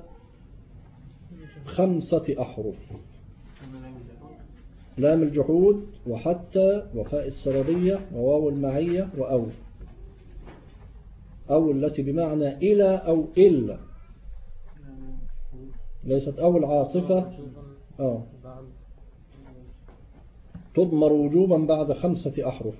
5 أحرف: لام الجحود وحتى وفاء السببية وواو المعية وأو. أو التي بمعنى إلى أو إلا، ليست أو العاطفة. تضمر وجوبا بعد 5 أحرف: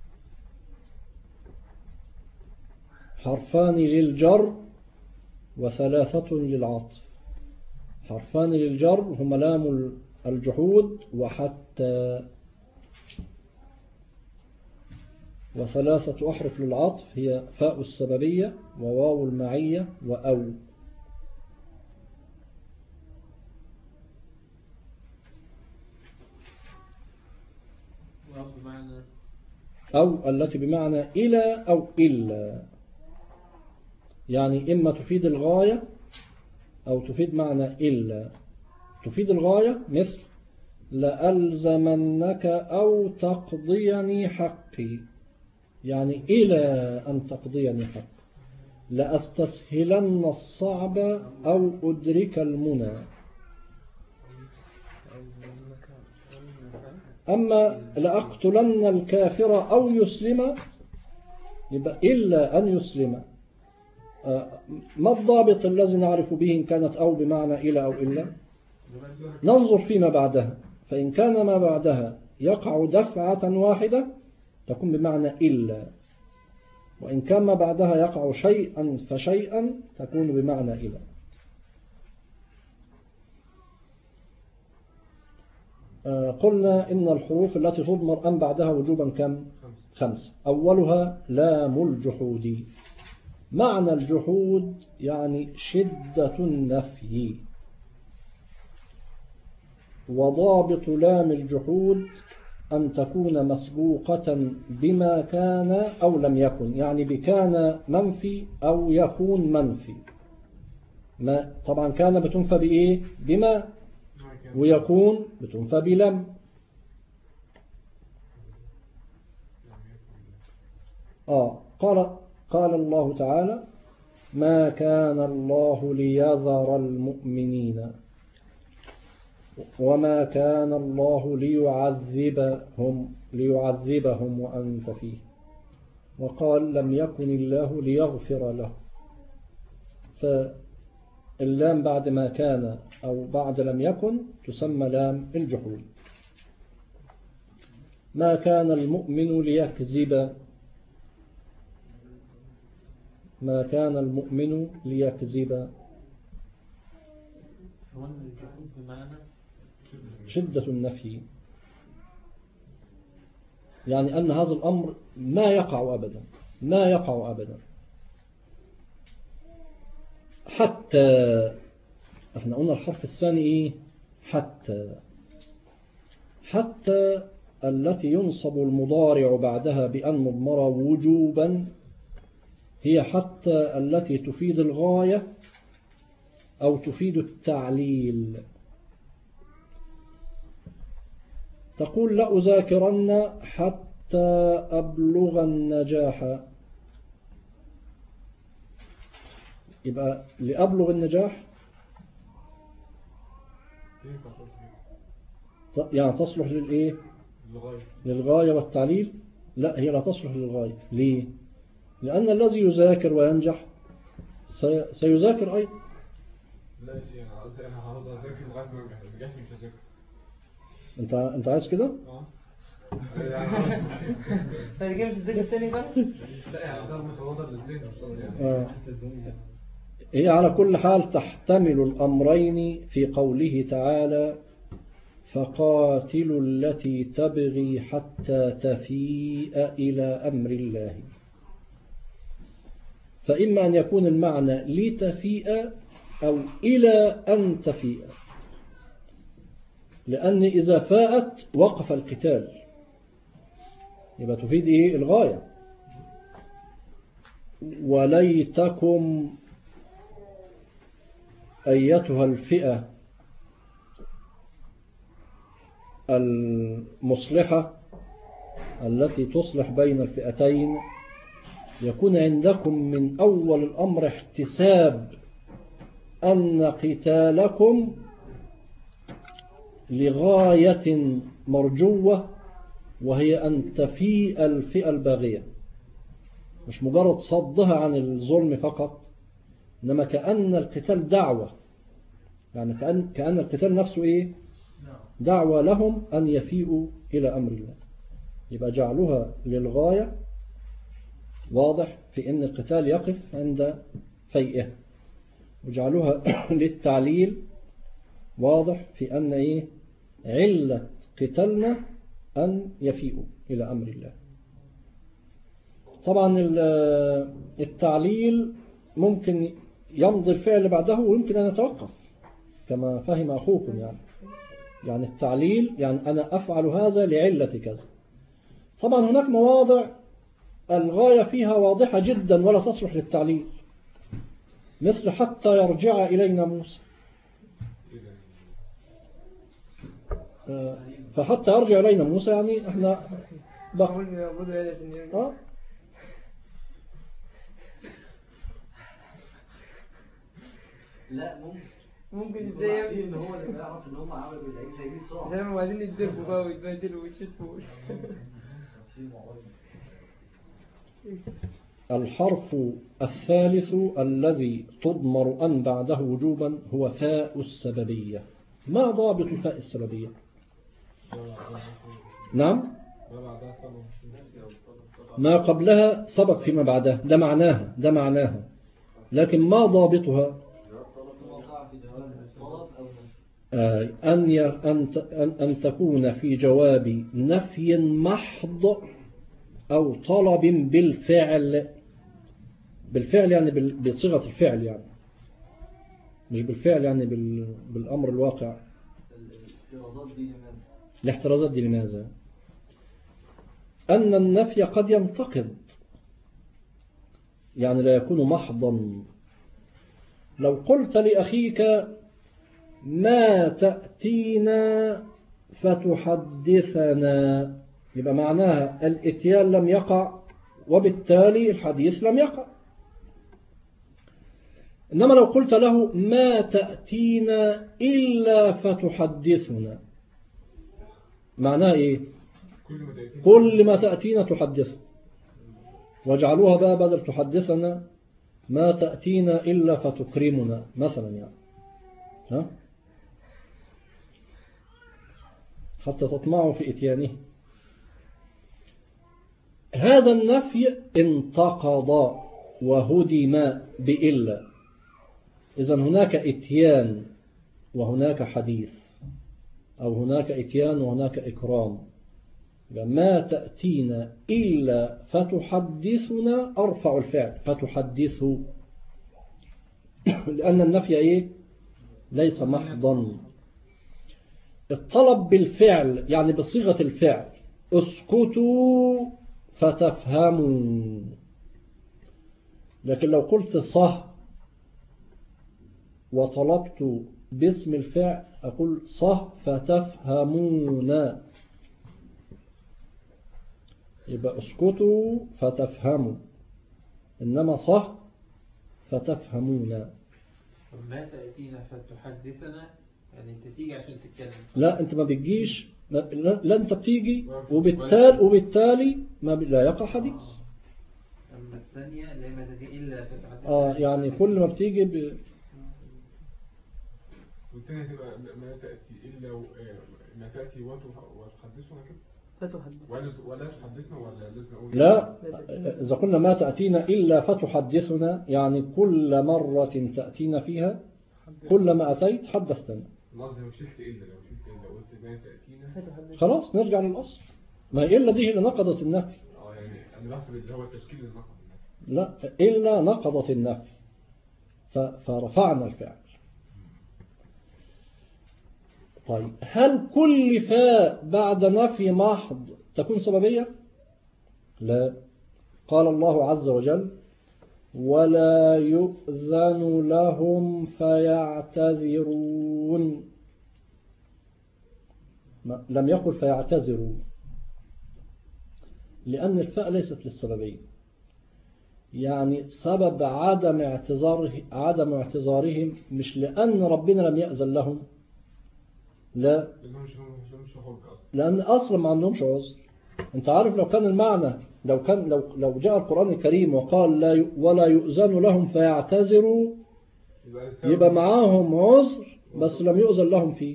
حرفان للجر و3 للعطف. حرفان للجر هما لام الجحود وحتى، و3 أحرف للعطف هي فاء السببية وواو المعية وأو. أو التي بمعنى إلى أو إلا. يعني إما تفيد الغاية أو تفيد معنى إلا. تفيد الغاية مثل لألزمنك أو تقضيني حقي، يعني إلى أن تقضيني حقي. لأستسهلن الصعب أو أدرك المنى. أما لأقتلن الكافر أو يسلم، يبقى إلا أن يسلم. ما الضابط الذي نعرف به إن كانت أو بمعنى إلى أو إلا؟ ننظر فيما بعدها، فإن كان ما بعدها يقع دفعة واحدة تكون بمعنى إلا، وإن كان ما بعدها يقع شيئا فشيئا تكون بمعنى إلى. قلنا إن الحروف التي تضمر أن بعدها وجوبا كم؟ 5. أولها لام الجحود. معنى الجحود يعني شدة النفي. وضابط لام الجحود أن تكون مسبوقة بما كان أو لم يكن، يعني بكان منفي أو يكون منفي. ما طبعا كان بتنفى بإيه؟ بما، ويكون بتنفى بلم. قال الله تعالى ما كان الله ليذر المؤمنين وما كان الله ليعذبهم وأنت فيه. وقال لم يكن الله ليغفر له. فاللام بعد ما كان أو بعد لم يكن تسمى لام الجحود. ما كان المؤمن ليكذب. ما كان المؤمن ليكذب. شدة النفي، يعني أن هذا الأمر ما يقع أبدا، ما يقع أبدا. حتى احنا قلنا الحرف الثاني إيه؟ حتى التي ينصب المضارع بعدها بأن مضمرة وجوبا هي حتى التي تفيد الغاية أو تفيد التعليل. تقول لأذاكرن حتى أبلغ النجاح، يبقى لأبلغ النجاح يعني تصلح للإيه؟ للغاية والتعليل. لا، هي لا تصلح للغاية. ليه؟ لأن الذي يذاكر وينجح سيذاكر أيضا. لا يا شيخ، أنا هرضى أذاكر لغاية ما أنجح، مش هذاكر. انت عايز كده؟ طيب مش الذكر الثاني بقى؟ لا يعني ده متواضع للذهن. هي على كل حال تحتمل الأمرين في قوله تعالى فقاتلوا التي تبغي حتى تفيء إلى أمر الله. فإما أن يكون المعنى لتفيء أو إلى أن تفيء، لأن إذا فاءت وقف القتال، يبقى تفيد إيه؟ الغاية. وليتكم أيتها الفئة المصلحة التي تصلح بين الفئتين يكون عندكم من أول الأمر احتساب أن قتالكم لغاية مرجوة، وهي أن تفيء الفئة الباغية، مش مجرد صدها عن الظلم فقط، إنما كأن القتال دعوة، يعني كأن القتال نفسه إيه؟ دعوة لهم أن يفيئوا إلى أمر الله. يبقى جعلها للغاية واضح في أن القتال يقف عند فيئه، وجعلوها للتعليل واضح في أن إيه؟ علة قتالنا أن يفيئوا إلى أمر الله. طبعا التعليل ممكن يمضي الفعل بعده ويمكن أن يتوقف كما فهم أخوكم. يعني التعليل يعني أنا أفعل هذا لعلة كذا. طبعا هناك مواضع الغاية فيها واضحة جدا ولا تصلح للتعليل، مثل حتى يرجع إلينا موسى. فحتى يرجع إلينا موسى يعني احنا لا ممكن ازاي ان هو اللي يعرف ان هم عملوا العيد هيجي بسرعه زي ما عايزين يتضربوا بقى ويتبهدلوا ويتشتموا. الحرف الثالث الذي تضمر أن بعده وجوبا هو فاء السببية. ما ضابط فاء السببية؟ نعم، ما قبلها سبق فيما بعدها، ده معناها لكن ما ضابطها؟ أن تكون في جواب نفي محض أو طلب بالفعل يعني بصيغة الفعل، يعني مش بالفعل يعني بالأمر الواقع. الاحترازات دي لماذا؟ أن النفي قد ينتقد، يعني لا يكون محضا. لو قلت لأخيك ما تأتينا فتحدثنا، يبقى معناها الاتيان لم يقع وبالتالي الحديث لم يقع. إنما لو قلت له ما تأتينا إلا فتحدثنا، معناها إيه؟ كل ما تأتينا تحدثنا، واجعلوها بقى بدل تحدثنا ما تأتينا إلا فتكرمنا مثلا، يعني ها؟ حتى تطمعوا في إتيانه. هذا النفي انتقض وهدم بإلا. إذن هناك إتيان وهناك حديث، أو هناك إتيان وهناك إكرام. ما تأتينا إلا فتحدثنا أرفع الفعل فتحدثه، لأن النفي إيه؟ ليس محضا. الطلب بالفعل يعني بصيغة الفعل، اسكتوا فتفهموا. لكن لو قلت صح وطلبت باسم الفعل أقول صح فتفهمون، يبقى اسكتوا فتفهموا، إنما صح فتفهمون. ما تأتينا فتحدثنا يعني انت تيجي عشان تتكلم. لا انت ما بتجيش، لا انت بتيجي وبالتالي لا يقع حديث. اما الثانية لا ما تأتي إلا فتحدثنا يعني كل ما بتيجي والثانية تبقى ما تأتي إلا ما تأتي وتحدثنا كده ولا تحدثنا ولا لازم أقول؟ لا، إذا قلنا ما تأتينا إلا فتحدثنا يعني كل مرة تأتينا فيها كل ما أتيت حدثتنا. لو شلت إلا قلت ما تأتينا خلاص نرجع للأصل. ما إلا دي اللي نقضت النفي. يعني أنا بحسب اللي هو التشكيل اللي نقض النفي. لا، إلا نقضت النفي فرفعنا الفعل. طيب هل كل فاء بعد نفي محض تكون سببية؟ لا. قال الله عز وجل ولا يؤذن لهم فيعتذرون، لم يقل فيعتذروا، لأن الفاء ليست للسببية. يعني سبب عدم اعتذارهم مش لأن ربنا لم يأذن لهم، لا، لأن أصلا ما عندهمش عذر. أنت عارف لو كان المعنى لو جاء القرآن الكريم وقال ولا يؤذن لهم فيعتذروا يبقى معاهم عذر بس لم يؤذن لهم فيه.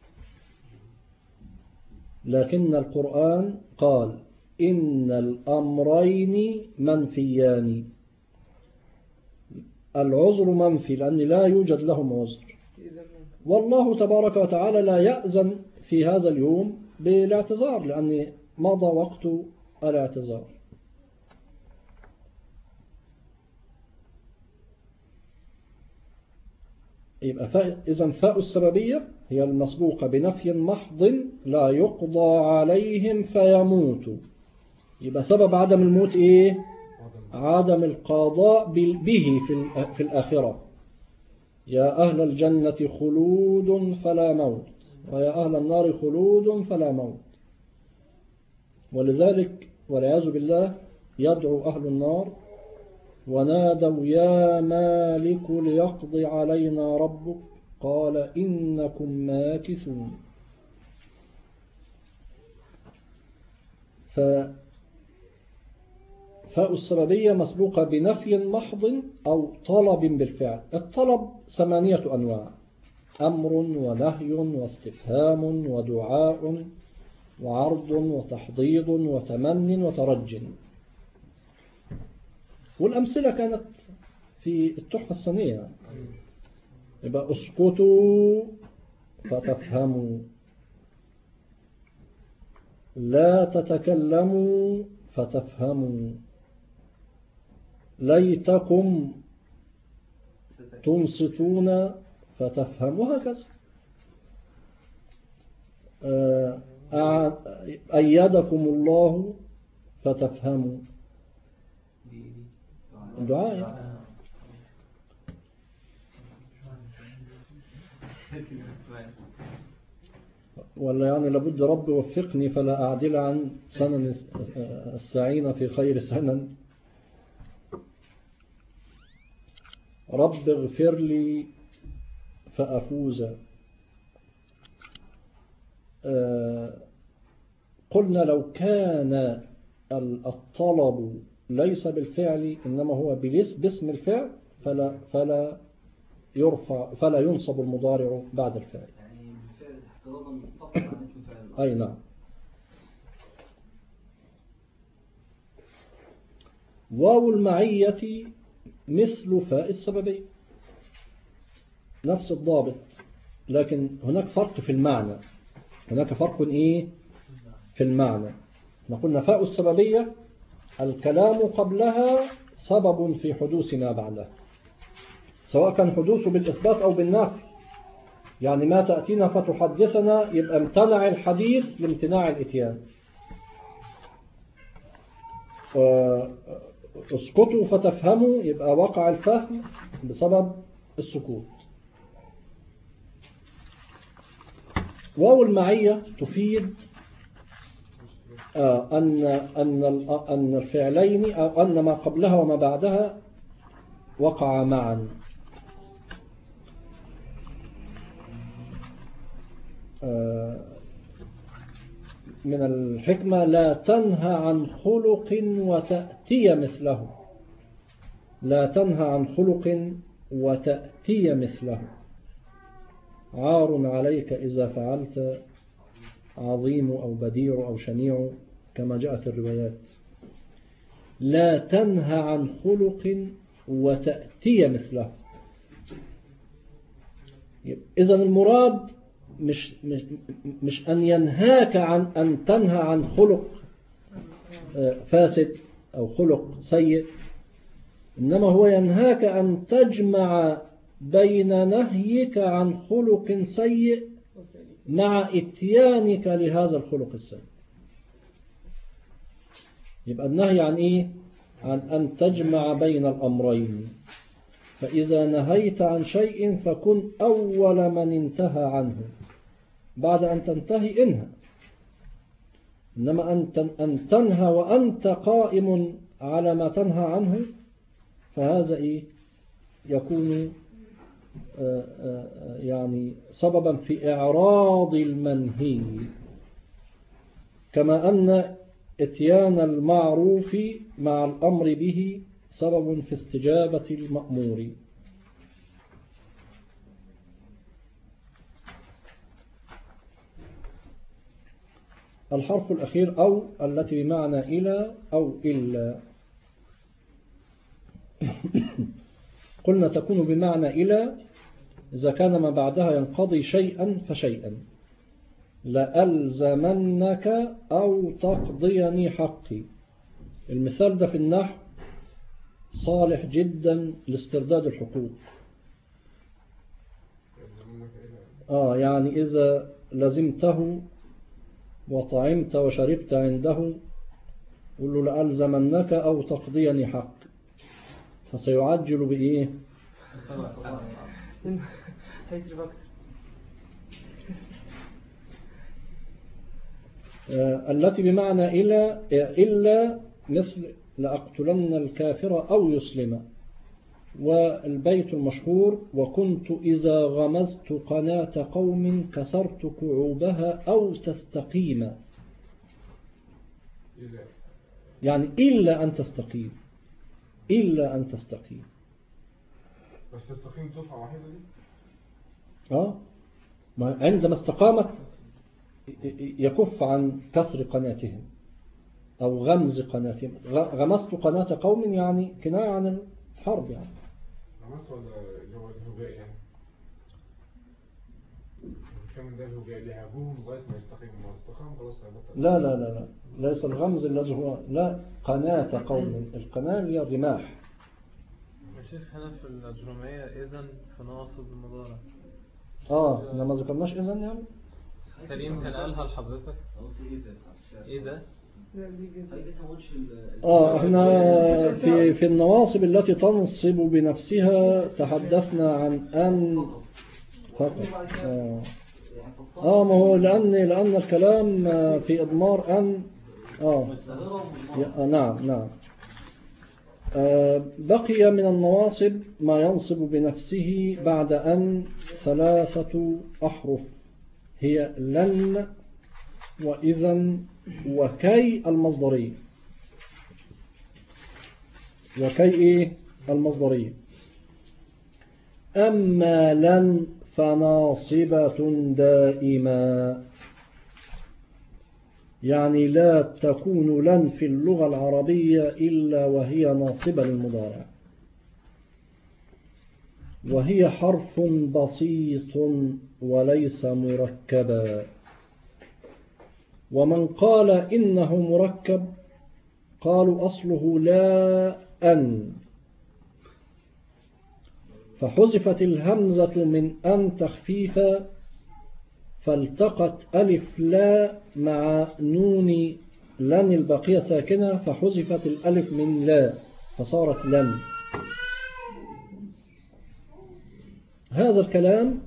لكن القرآن قال إن الأمرين منفيان، العذر منفي لأن لا يوجد لهم عذر، والله تبارك وتعالى لا يأذن في هذا اليوم بالاعتذار لأن مضى وقت الاعتذار. يبقى إذن فاء السببية هي المسبوقة بنفي محض لا يقضى عليهم فيموتوا. يبقى سبب عدم الموت إيه؟ عدم القضاء به في الآخرة، يا أهل الجنة خلود فلا موت، ويا أهل النار خلود فلا موت. ولذلك والعياذ بالله يدعو أهل النار ونادوا يا مالك ليقضي علينا ربك قال إنكم ماكثون. فاء السببية مسبوقة بنفي محض أو طلب بالفعل. الطلب 8 أنواع: أمر ونهي واستفهام ودعاء وعرض وتحضيض وتمن وترج. والأمثلة كانت في التحفة السنية. يبقى اسكتوا فتفهموا، لا تتكلموا فتفهموا، ليتكم تنصتون فتفهموا، وهكذا. أيدكم الله فتفهموا، دعاء. ولا يعني لابد رب وفقني فلا أعدل عن سنن السعين في خير سنن. رب اغفر لي فأفوز. قلنا لو كان الطلب ليس بالفعل إنما هو باسم الفعل فلا ينصب المضارع بعد الفعل. يعني بالفعل احتراضا فقط عن اسم فعل. أي نعم. واو المعية مثل فاء السببية، نفس الضابط، لكن هناك فرق في المعنى. هناك فرق إيه في المعنى. قلنا فاء السببية الكلام قبلها سبب في حدوث ما بعدها، سواء كان حدوثه بالإثبات أو بالنفي. يعني ما تأتينا فتحدثنا يبقى امتنع الحديث لامتناع الإتيان. اسكتوا فتفهموا يبقى وقع الفهم بسبب السكوت. واو المعية تفيد أن الفعلين أو أن ما قبلها وما بعدها وقع معا. من الحكمة لا تنهى عن خلق وتأتي مثله. لا تنهى عن خلق وتأتي مثله. عار عليك إذا فعلت عظيم أو بديع أو شنيع كما جاءت الروايات. لا تنهى عن خلق وتأتي مثله. إذن المراد مش أن ينهاك عن أن تنهى عن خلق فاسد أو خلق سيء، إنما هو ينهاك أن تجمع بين نهيك عن خلق سيء مع اتيانك لهذا الخلق السيء. يبقى النهي عن إيه؟ عن أن تجمع بين الأمرين. فإذا نهيت عن شيء فكن أول من انتهى عنه، بعد أن تنتهي انهى. إنما أن تنهى وأنت قائم على ما تنهى عنه فهذا إيه؟ يكون يعني سببا في إعراض المنهي، كما أن اتيان المعروف مع الأمر به سبب في استجابة المأمور. الحرف الأخير أو التي بمعنى إلى أو إلا. قلنا تكون بمعنى إلى إذا كان ما بعدها ينقضي شيئا فشيئا. لألزمنك أو تقضيني حقي. المثال ده في النحو صالح جدا لاسترداد الحقوق. يعني إذا لزمته وطعمت وشربت عنده قل له لألزمنك أو تقضيني حق، فسيعجل بإيه؟ هيصرف أكتر. التي بمعنى إلا مثل لأقتلن الكافر أو يسلم. والبيت المشهور وكنت إذا غمزت قناة قوم كسرت كعوبها أو تستقيم، يعني إلا أن تستقيم، إلا أن تستقيم. بس تستقيم دفعة واحدة دي؟ ما عندما استقامت يكف عن كسر قناتهم أو غمز قناتهم. غمزت قناة قوم يعني كناية عن الحرب يعني. غمزت ولا اللي هو الهجاء يعني؟ الكلام ده الهجاء لعبوهم لغاية ما يستقيم، ما استقام خلاص هيبطل. لا لا لا لا، ليس الغمز الذي هو لا، قناة قوم، القناة هي الرماح. يا شيخ هنا في الأجرمية إذن في نواصب المضارع. احنا ما ذكرناش إذن يعني. كريم كان قالها لحضرتك. إيه ده؟ احنا في النواصب التي تنصب بنفسها تحدثنا عن أن فقط. ما هو لأن الكلام في إضمار أن نعم. بقي من النواصب ما ينصب بنفسه بعد أن 3 أحرف هي لن وإذن وكي المصدرية. وكي المصدرية. أما لن فناصبة دائما، يعني لا تكون لن في اللغة العربية إلا وهي ناصبة للمضارع، وهي حرف بسيط وليس مركبا. ومن قال إنه مركب قالوا أصله لا أن، فحذفت الهمزة من أن تخفيفا، فالتقت ألف لا مع نون لن البقية ساكنة، فحذفت الألف من لا فصارت لن. هذا الكلام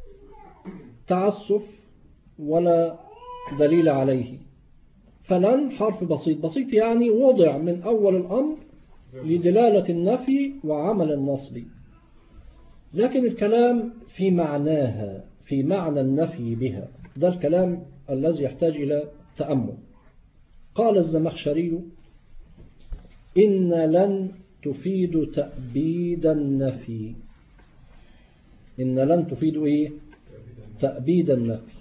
تعسف ولا دليل عليه. فلن حرف بسيط يعني وضع من أول الأمر لدلالة النفي وعمل النصب، لكن الكلام في معناها، في معنى النفي بها، ده الكلام الذي يحتاج إلى تأمل. قال الزمخشري إن لن تفيد تأبيد النفي. إن لن تفيد إيه؟ تأبيد النفي.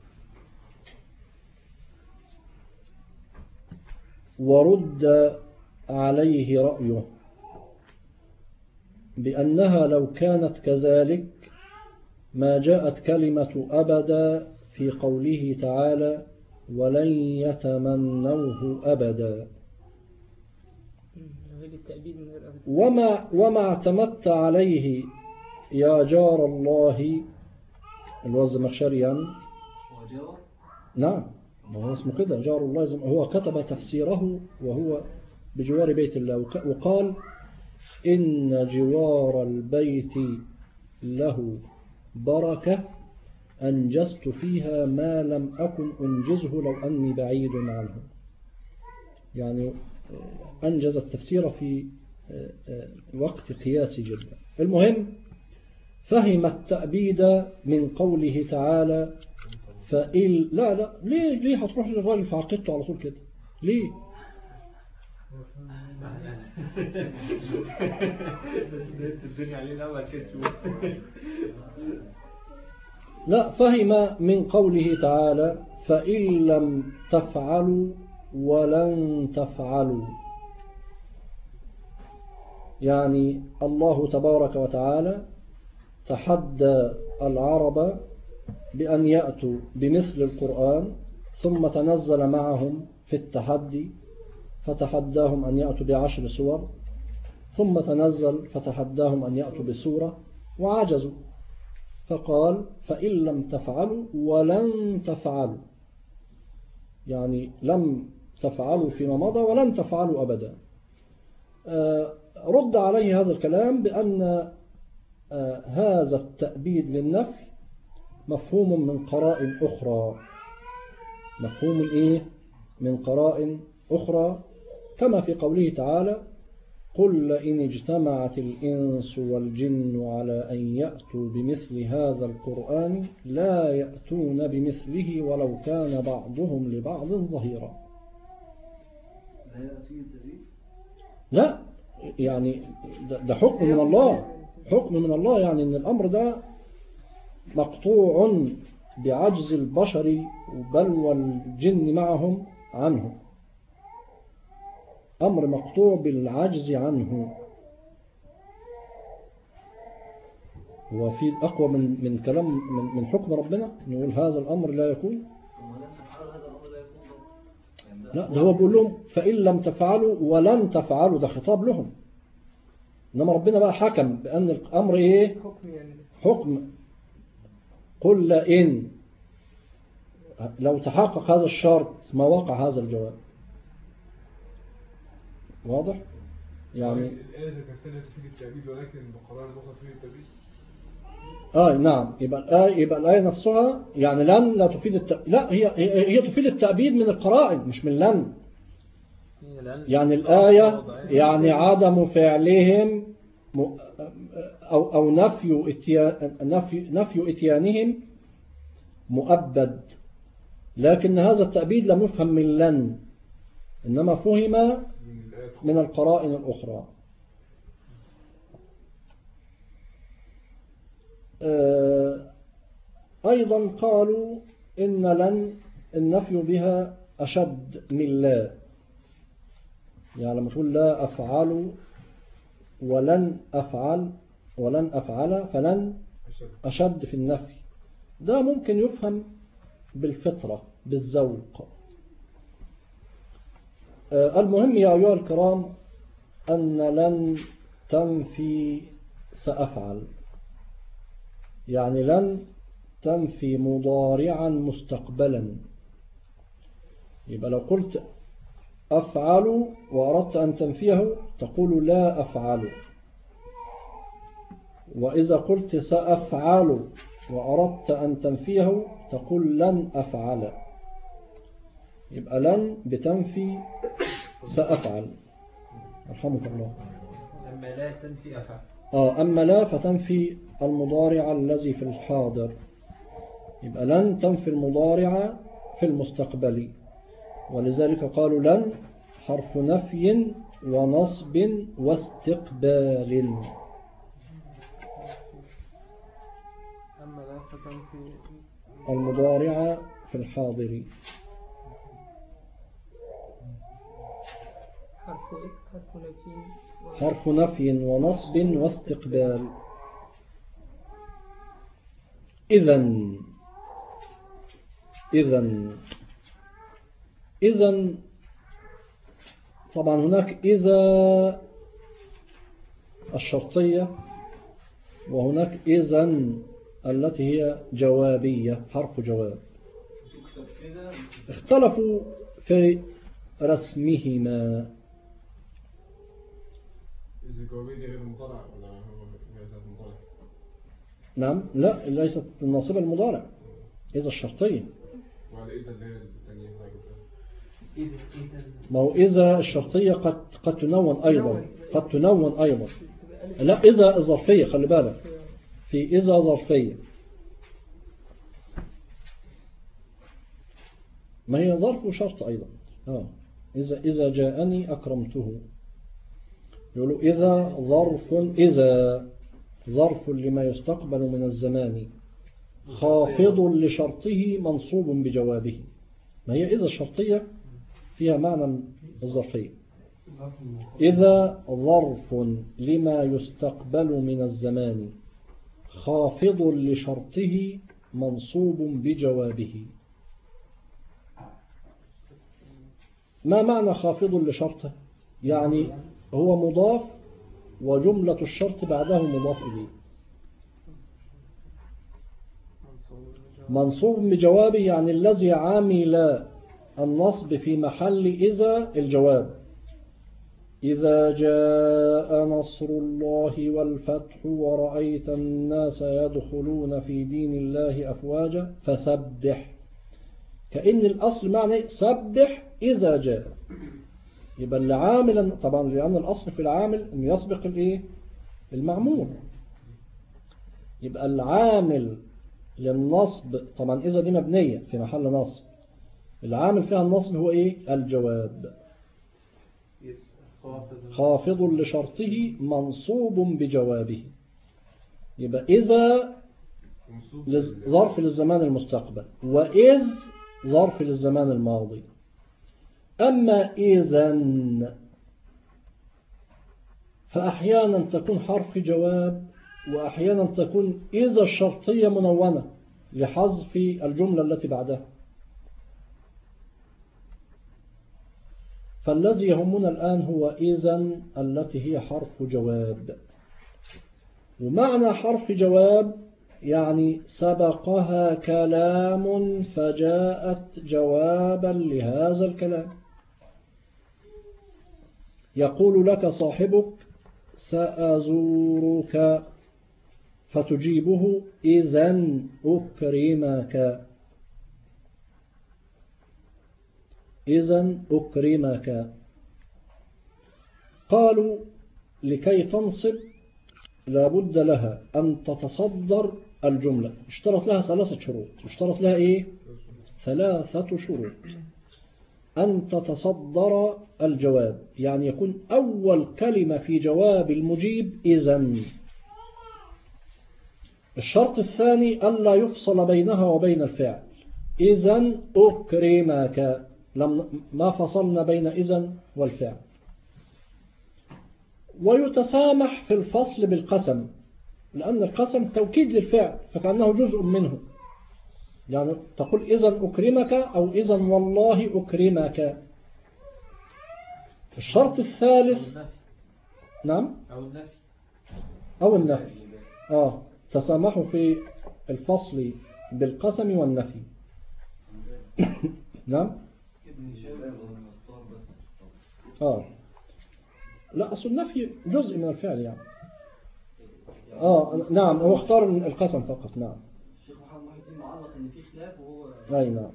ورد عليه رأيه بأنها لو كانت كذلك ما جاءت كلمة أبدا في قوله تعالى ولن يتمنوه أبدا. وما اعتمدت عليه يا جار الله الزمخشري يعني. نعم هو اسمه كده جار الله. هو كتب تفسيره وهو بجوار بيت الله وقال إن جوار البيت له بركة أنجزت فيها ما لم أكن أنجزه لو أني بعيد عنه. يعني أنجز التفسير في وقت قياسي جدا. المهم فهم التأبيد من قوله تعالى لا ليه هتروح للراجل فعقدته على طول كده ليه؟ لا، فهم من قوله تعالى فإن لم تفعلوا ولن تفعلوا، يعني الله تبارك وتعالى تحدى العرب بأن يأتوا بمثل القرآن، ثم تنزل معهم في التحدي فتحداهم أن يأتوا ب10 سور، ثم تنزل فتحداهم أن يأتوا بسورة وعجزوا، فقال فإن لم تفعلوا ولن تفعلوا، يعني لم تفعلوا فيما مضى ولن تفعلوا أبدا. رد عليه هذا الكلام بأن هذا التأبيد للنفي مفهوم من قرائن أخرى، مفهوم إيه؟ من قرائن أخرى، كما في قوله تعالى قل إن اجتمعت الإنس والجن على أن يأتوا بمثل هذا القرآن لا يأتون بمثله ولو كان بعضهم لبعض ظهيرا. لا يعني ده حكم من الله، حكم من الله، يعني ان الأمر ده مقطوع بعجز البشر بل والجن معهم عنه، أمر مقطوع بالعجز عنه. وفي أقوى من كلام من حكم ربنا نقول هذا الأمر لا يكون. لا ده هو بيقول لهم فإن لم تفعلوا ولن تفعلوا، ده خطاب لهم، إنما ربنا بقى حكم بأن الأمر إيه؟ حكم. قل إن لو تحقق هذا الشرط ما وقع هذا الجواب. واضح؟ يعني الآية كسنة تفيد التأبيد ولكن بقرار الأخرى تفيد التأبيد. نعم، يبقى الآية نفسها يعني لن لا تفيد التأبيد، لا هي تفيد التأبيد من القرائن مش من لن. يعني الآية يعني عدم فعلهم أو نفي إتيانهم مؤبد، لكن هذا التأبيد لم يفهم من لن، إنما فهم من القرائن الأخرى. أيضا قالوا إن لن النفي بها أشد من لا، يعني لما تقول لا أفعل ولن أفعل فلن أشد في النفي، ده ممكن يفهم بالفطرة بالذوق. المهم يا أيها الكرام أن لن تنفي سأفعل، يعني لن تنفي مضارعا مستقبلا. يبقى لو قلت أفعل وأردت أن تنفيه تقول لا أفعل، وإذا قلت سأفعل وأردت أن تنفيه تقول لن أفعل. يبقى لن بتنفي سأفعل، رحمك الله. أما لا تنفي أفعل. أما لا فتنفي المضارع الذي في الحاضر. يبقى لن تنفي المضارع في المستقبل، ولذلك قالوا لن حرف نفي ونصب واستقبال. أما لا فتنفي المضارع في الحاضر. حرف نفي ونصب واستقبال. إذن طبعا هناك إذا الشرطية، وهناك إذن التي هي جوابية حرف جواب، اختلفوا في رسمهما. إذا الجوابية دي غير المضارع ولا هو ليست المضارع؟ نعم، لا ليست الناصبة المضارع، إذا الشرطية. وعلى إذا اللي هي الثانية ما هو إذا الشرطية قد تنون أيضا، قد تنون أيضا. لا إذا الظرفية، خلي بالك في إذا ظرفية، ما هي ظرف وشرط أيضا. إذا جاءني أكرمته، يقولوا إذا ظرف لما يستقبل من الزمان خافض لشرطه منصوب بجوابه. ما هي إذا الشرطية فيها معنى الظرفية. إذا ظرف لما يستقبل من الزمان خافض لشرطه منصوب بجوابه. ما معنى خافض لشرطه؟ يعني هو مضاف وجملة الشرط بعده مضاف إليه، منصوب بجوابه، يعني الذي عامل النصب في محل إذا الجواب. إذا جاء نصر الله والفتح ورأيت الناس يدخلون في دين الله أفواجا فسبح. كأن الأصل معنى سبح إذا جاء. يبقى العامل طبعا لأن الأصل في العامل أن يسبق الإيه؟ المعمول. يبقى العامل للنصب طبعا إذا دي مبنية في محل نصب، العامل فيها النصب هو إيه؟ الجواب. خافض لشرطه منصوب بجوابه. يبقى إذا ظرف للزمان المستقبل، وإذ ظرف للزمان الماضي. أما إذن فأحيانا تكون حرف جواب، وأحيانا تكون إذا الشرطية منونة لحذف الجملة التي بعدها. فالذي يهمنا الآن هو إذن التي هي حرف جواب. ومعنى حرف جواب يعني سبقها كلام فجاءت جوابا لهذا الكلام. يقول لك صاحبك سأزورك فتجيبه إذن أكرمك، إذن أكرمك. قالوا لكي تنصب لابد لها أن تتصدر الجملة. اشترط لها 3 شروط. اشترط لها إيه؟ 3 شروط. أن تتصدر الجواب يعني يكون أول كلمة في جواب المجيب إذن. الشرط الثاني ألا يفصل بينها وبين الفعل. إذن أكرمك، ما فصلنا بين إذن والفعل. ويتسامح في الفصل بالقسم، لأن القسم توكيد للفعل فكأنه جزء منه. يعني تقول إذن أكرمك أو إذن والله أكرمك. الشرط الثالث نعم أو النفي. تسامحوا في الفصل بالقسم والنفي. نعم لا أصل النفي جزء من الفعل يعني. نعم هو اختار القسم فقط. نعم الشيخ محمد معلق ان في خلاف وهو نعم.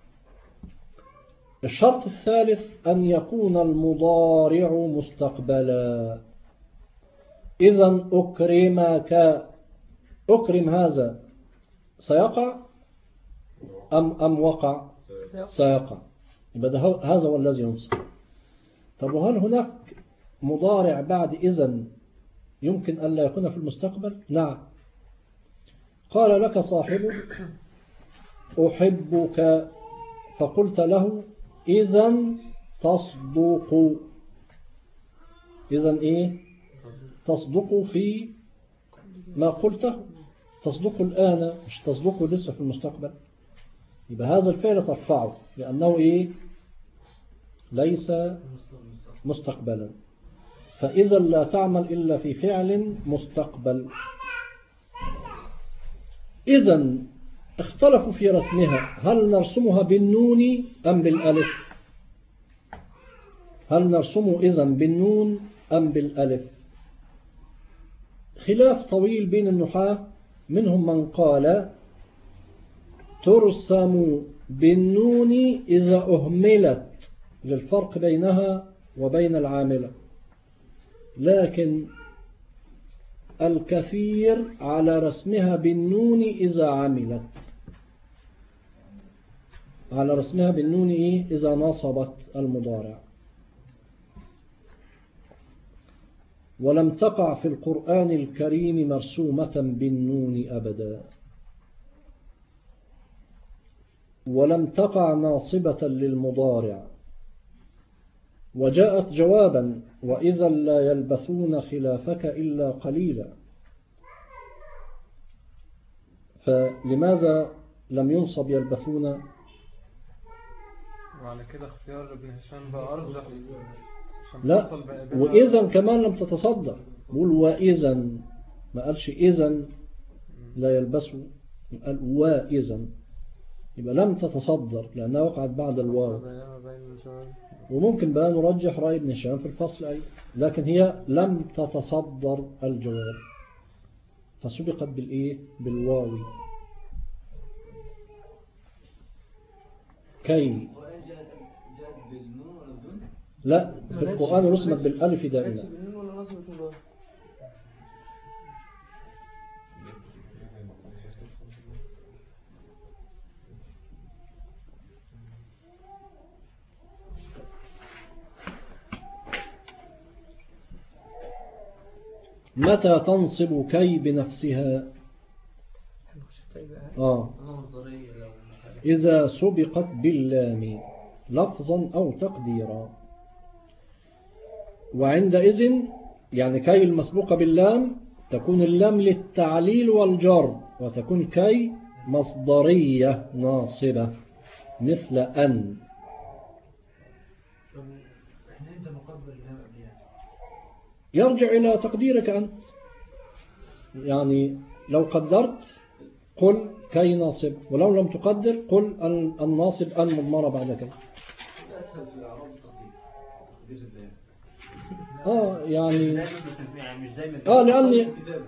الشرط الثالث أن يكون المضارع مستقبلا. إذن أكرمك، أكرم هذا سيقع أم وقع؟ سيقع. يبقى هذا هو الذي ينصب. طب وهل هناك مضارع بعد إذن يمكن أن لا يكون في المستقبل؟ نعم. قال لك صاحبك أحبك فقلت له إذن تصدق. إذن إيه؟ تصدق في ما قلته. تصدق الآن مش تصدق لسه في المستقبل. يبقى هذا الفعل ترفعه لأنه إيه؟ ليس مستقبلا. فإذا لا تعمل إلا في فعل مستقبل. إذا اختلفوا في رسمها، هل نرسمها بالنون أم بالألف؟ هل نرسمه إذا بالنون أم بالألف؟ خلاف طويل بين النحاة. منهم من قال ترسم بالنون إذا أهملت للفرق بينها وبين العاملة، لكن الكثير على رسمها بالنون إذا عملت، على رسمها بالنون إذا نصبت المضارع. ولم تقع في القرآن الكريم مرسومة بالنون أبدا، ولم تقع ناصبة للمضارع، وجاءت جوابا وإذا لا يلبثون خلافك إلا قليلا. فلماذا لم ينصب يلبثون؟ وعلى كده اختيار ابن هشام بقى أرجح. لا، وإذا كمان لم تتصدر. قول وإذا، ما قالش إذا لا يلبسوا، قال وإذا، يبقى لم تتصدر لأنها وقعت بعد الواو. وممكن بقى نرجح رأي ابن هشام في الفصل أيضا، لكن هي لم تتصدر الجواب فسبقت بالإيه؟ بالواو. كي جاءت بالنون ولا بدون؟ لا، في القرآن رسمت بالألف دائما. متى تنصب كي بنفسها؟ إذا سبقت باللام لفظا أو تقديرا. وعندئذ يعني كي المسبوقة باللام تكون اللام للتعليل والجر، وتكون كي مصدرية ناصبة مثل أن. يرجع إلى تقديرك أنت، يعني لو قدرت قل كي ناصب، ولو لم تقدر قل الناصب أن مضمرة بعد كي. يعني لأني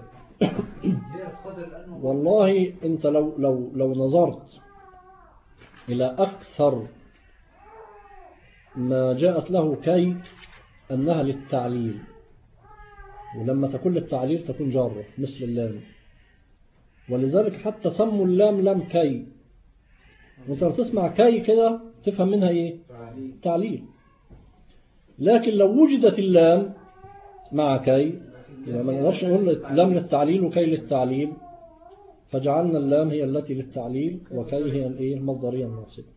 والله أنت لو نظرت إلى أكثر ما جاءت له كي أنها للتعليل، ولما تكون للتعليل تكون جارة مثل اللام، ولذلك حتى سموا اللام لام كي. وانت تسمع كي كده تفهم منها ايه؟ تعليل. لكن لو وجدت اللام مع كي يعني ما نقدرش نقول لام للتعليل وكي للتعليل، فجعلنا اللام هي التي للتعليل وكي هي الايه؟ المصدرية الناصبة.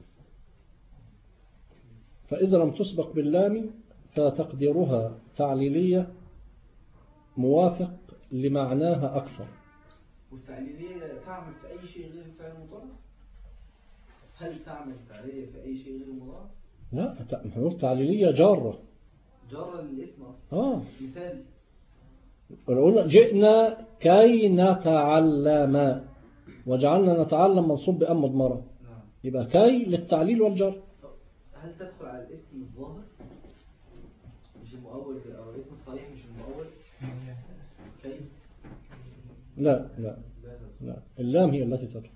فإذا لم تسبق باللام فتقديرها تعليلية موافق لمعناها أكثر. والتعليلية تعمل في أي شيء غير الفعل المضارع؟ هل تعمل التعليلية في أي شيء غير المضارع؟ لا، التعليلية جارة للاسم أصلا. مثال جئنا كي نتعلم، وجعلنا نتعلم منصوب بأم مضمرة، يبقى كي للتعليل والجر. هل تدخل على الاسم الظاهر مش المؤول أو الاسم الصحيح مش المؤول؟ كي؟ لا لا لا، اللام هي التي تدخل.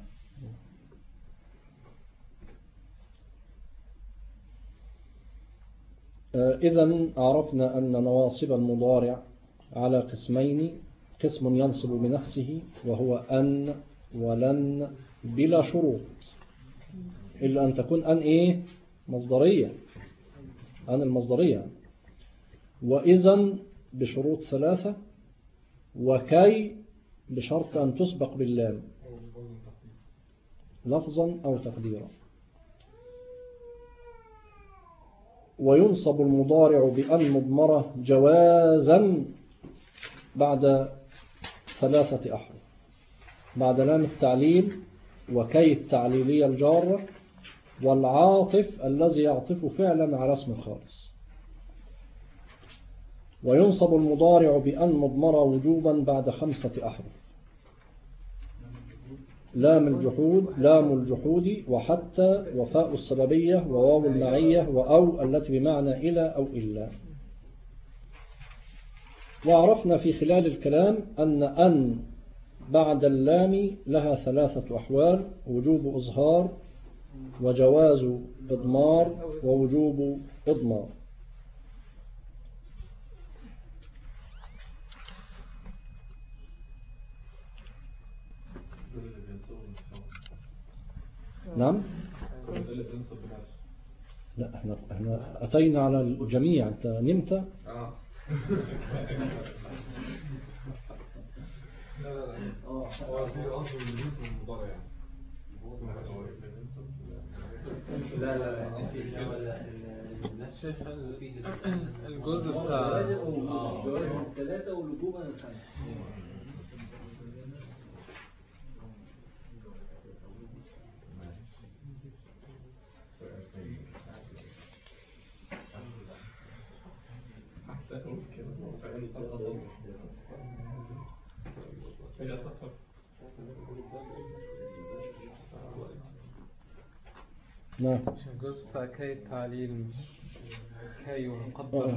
إذن عرفنا أن نواصب المضارع على قسمين: قسم ينصب بنفسه وهو أن ولن بلا شروط، إلا أن تكون أن إيه؟ مصدرية، أن المصدرية. وإذن بشروط ثلاثة، وكي بشرط أن تسبق باللام لفظا أو تقديرا. وينصب المضارع بأن مضمرة جوازا بعد 3 أحرف، بعد لام التعليل وكي التعليلية الجارة والعاطف الذي يعطف فعلا على اسم خالص. وينصب المضارع بأن مضمرة وجوبا بعد 5 أحرف: لام الجحود، لام الجحود، وحتى، وفاء السببية، وواو المعية، وأو التي بمعنى إلى أو إلا. وعرفنا في خلال الكلام أن بعد اللام لها 3 أحوال: وجوب إظهار، وجواز إضمار، ووجوب إضمار. نعم. لا، احنا أتينا على الجميع. أنت نمت؟ لا هو في أصل الجنس المضارع يعني. لا شايف الجزء بتاع جواز 3 ولجوبا 5. نعم. الجزء بتاع كي التعليل مش كي ونقدر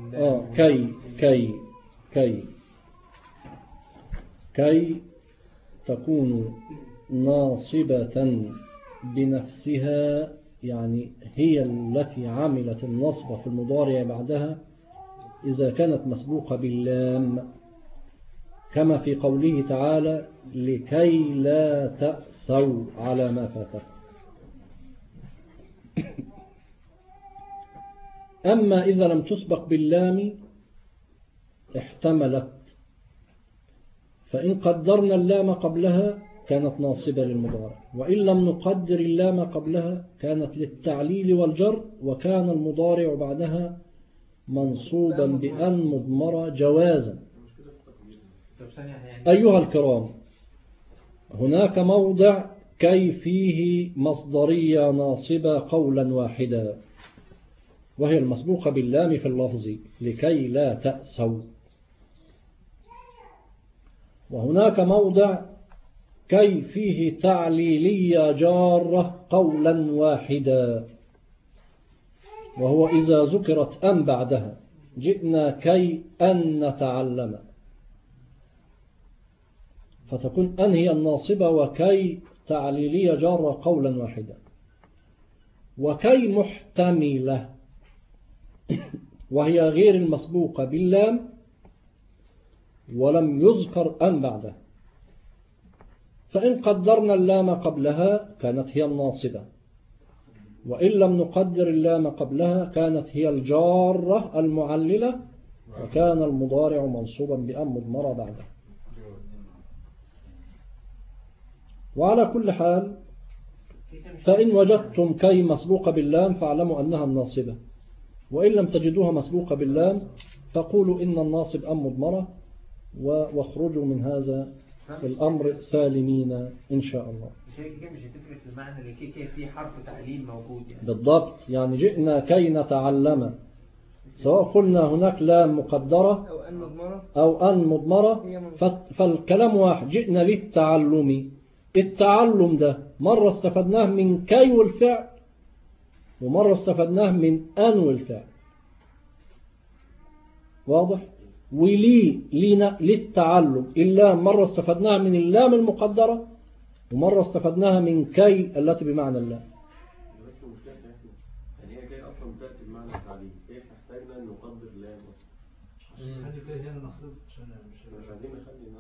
كي تكون ناصبة بنفسها، يعني هي التي عملت النصب في المضارع بعدها إذا كانت مسبوقة باللام، كما في قوله تعالى لكي لا تأسوا على ما فاتكم. أما إذا لم تسبق باللام احتملت، فإن قدرنا اللام قبلها كانت ناصبة للمضارع، وإن لم نقدر اللام قبلها كانت للتعليل والجر، وكان المضارع بعدها منصوبا بأن مضمرة جوازا. أيها الكرام، هناك موضع كي فيه مصدرية ناصبة قولا واحدا، وهي المسبوقة باللام في اللفظ لكي لا تأسوا. وهناك موضع كي فيه تعليلية جارة قولا واحدا، وهو إذا ذكرت أن بعدها جئنا كي أن نتعلم، فتكون أن هي الناصبة وكي تعليلية جارة قولا واحدا. وكي محتملة وهي غير المسبوقة باللام ولم يذكر أن بعدها، فإن قدرنا اللام قبلها كانت هي الناصبة، وإن لم نقدر اللام قبلها كانت هي الجارة المعللة، وكان المضارع منصوبا بأن مضمرة بعدها. وعلى كل حال، فإن وجدتم كي مسبوقة باللام فاعلموا أنها الناصبة، وإن لم تجدوها مسبوقة باللام فقولوا إن الناصب أم مضمرة، واخرجوا من هذا الأمر سالمين إن شاء الله. مش هتفرق في المعنى اللي كي في حرف تعليل موجود يعني. بالضبط، يعني جئنا كي نتعلم، سواء قلنا هناك لام مقدرة أو أن مضمرة فالكلام واحد، جئنا للتعلم. التعلم ده مرة استفدناه من كي والفعل، ومرة استفدناه من أن والفعل، واضح؟ للتعلم اللام مرة استفدناها من اللام المقدرة، ومرة استفدناها من كي التي بمعنى اللام. بس مشكلة يعني هي كي أصلا بتأتي بمعنى التعليم، كيف تحتاجنا أن نقدر اللام خلي كده هنا نقصد عشان مش عايزين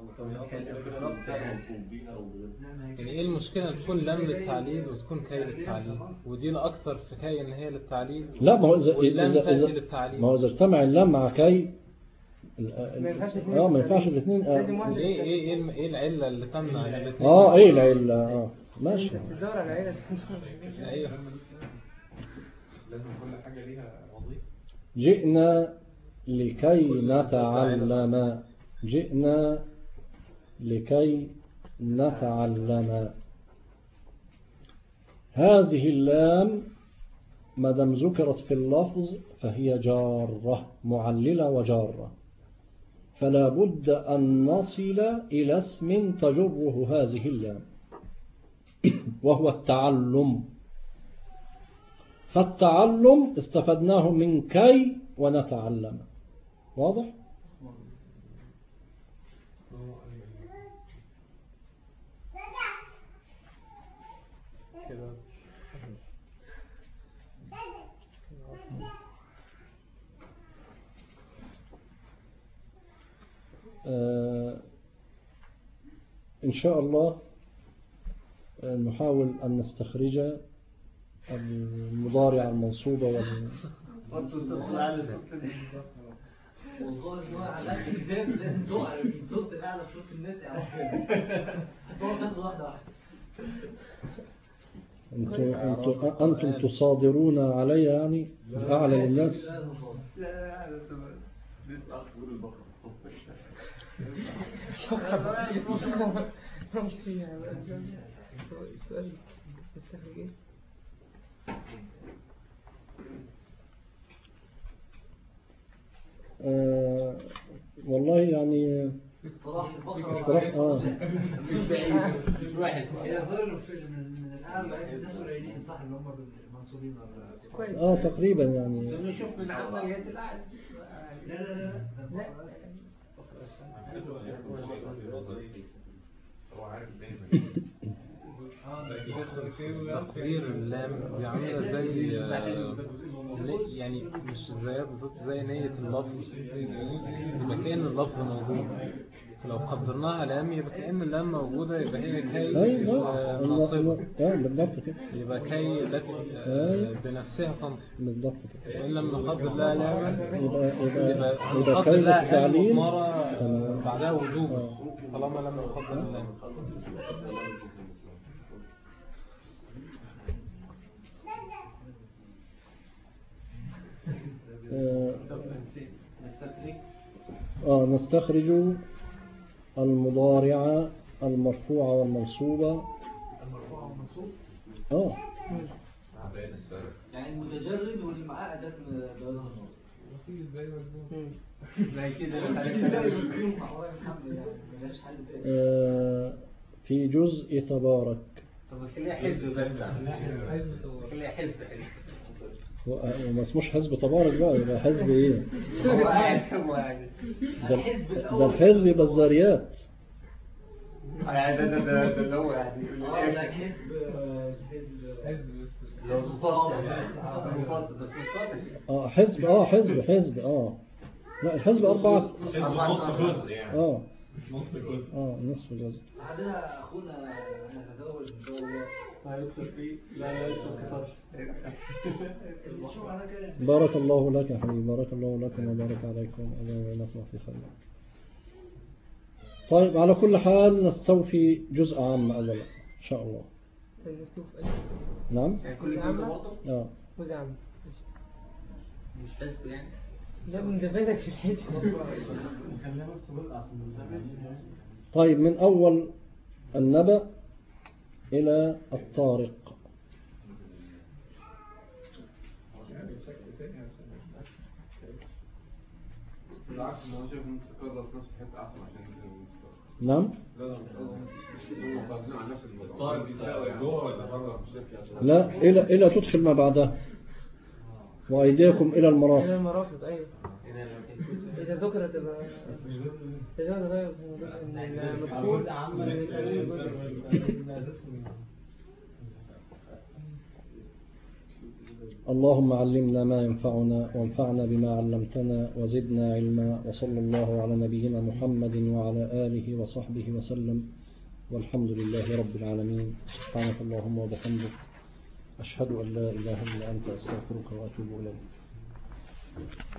يعني ايه المشكلة تكون لام للتعليل وتكون كي للتعليل، ودي أكثر في كي إن هي للتعليل. لا، ما هو إذا اجتمع اللام مع كي ما ينفعش الاثنين. ايه العلة اللي تمنع الاثنين؟ ايه العلة؟ ماشي. تدور على العلة. ايوه، لازم كل حاجة ليها وظيفة. جئنا لكي نتعلم، جئنا لكي نتعلم. هذه اللام ما دام ذكرت في اللفظ فهي جارة معللة وجارة، فلا بد أن نصل إلى اسم تجره هذه اللام وهو التعلم. فالتعلم استفدناه من كي ونتعلم، واضح؟ إن شاء الله نحاول أن نستخرج المضارع المنصوبة والله ما على اخر الباب لازم تقع صوت الاعلى في صوت الناس يعني تاخد واحده أنتم تصادرون علي يعني أعلى للناس. لا أخبر البقرة مش فيها السؤال تستخرج ايه؟ والله يعني الصراحة مش بعيد، مش واحد إذا ظهر من الأعلى الناس قليلين صح اللي هم منصوبين ولا اه تقريبا يعني. نشوف من عامة لغاية الآن. لا لا لا تقرير اللام عاملة زي يعني مش زي بالظبط زي نية اللفظ، يبقى كأن اللفظ موجود. لو قدرناها لام يبقى كأن اللام موجودة، يبقى هي كي ناصبة، بالضبط كده. يبقى كي التي بنفسها تنصب بالضبط كده. وإن لم نقدر لها لاما يبقى نقدر لها التعليل مرة بعدها وجوبا طالما لم نقدر اللام. نستخرج المضارع المرفوع والمنصوب. يعني المتجرد واللي معاه أداة جواز النصب. زي كده في جزء تبارك. طب خليها حزب بس. خليها حزب. وما اسموش حزب تبارك بقى، يبقى حزب ايه؟ هو قاعد كم يعني. ده الحزب يبقى الذاريات. ده اللي هو يعني. حزب حزب لا الحزب 4 نص جزء يعني. نص جزء. نصف جزء. عندنا أخونا هنتزوج إن شاء الله. بارك الله لك يا حبيبي، بارك الله لكم وبارك عليكم ونسمع في خير. طيب على كل حال نستوفي جزء عام أولا إن شاء الله. نعم. كل عام. جزء عام. مش حزب يعني. لا من دفاتك في الحزب. طيب من أول النبأ إلى الطارق. بالعكس ما هو شايف ان تكرر في نفس الحته احسن عشان نعم. لا إلى تدخل ما بعدها وأيديكم إلى المرافق. إلى المرافق أيوة. إذا ذكرت إذا غير المذكور اللهم علمنا ما ينفعنا وانفعنا بما علمتنا وزدنا علما، وصلى الله على نبينا محمد وعلى آله وصحبه وسلم، والحمد لله رب العالمين. سبحانك اللهم وبحمدك، أشهد أن لا إله إلا أنت، أستغفرك وأتوب إليك.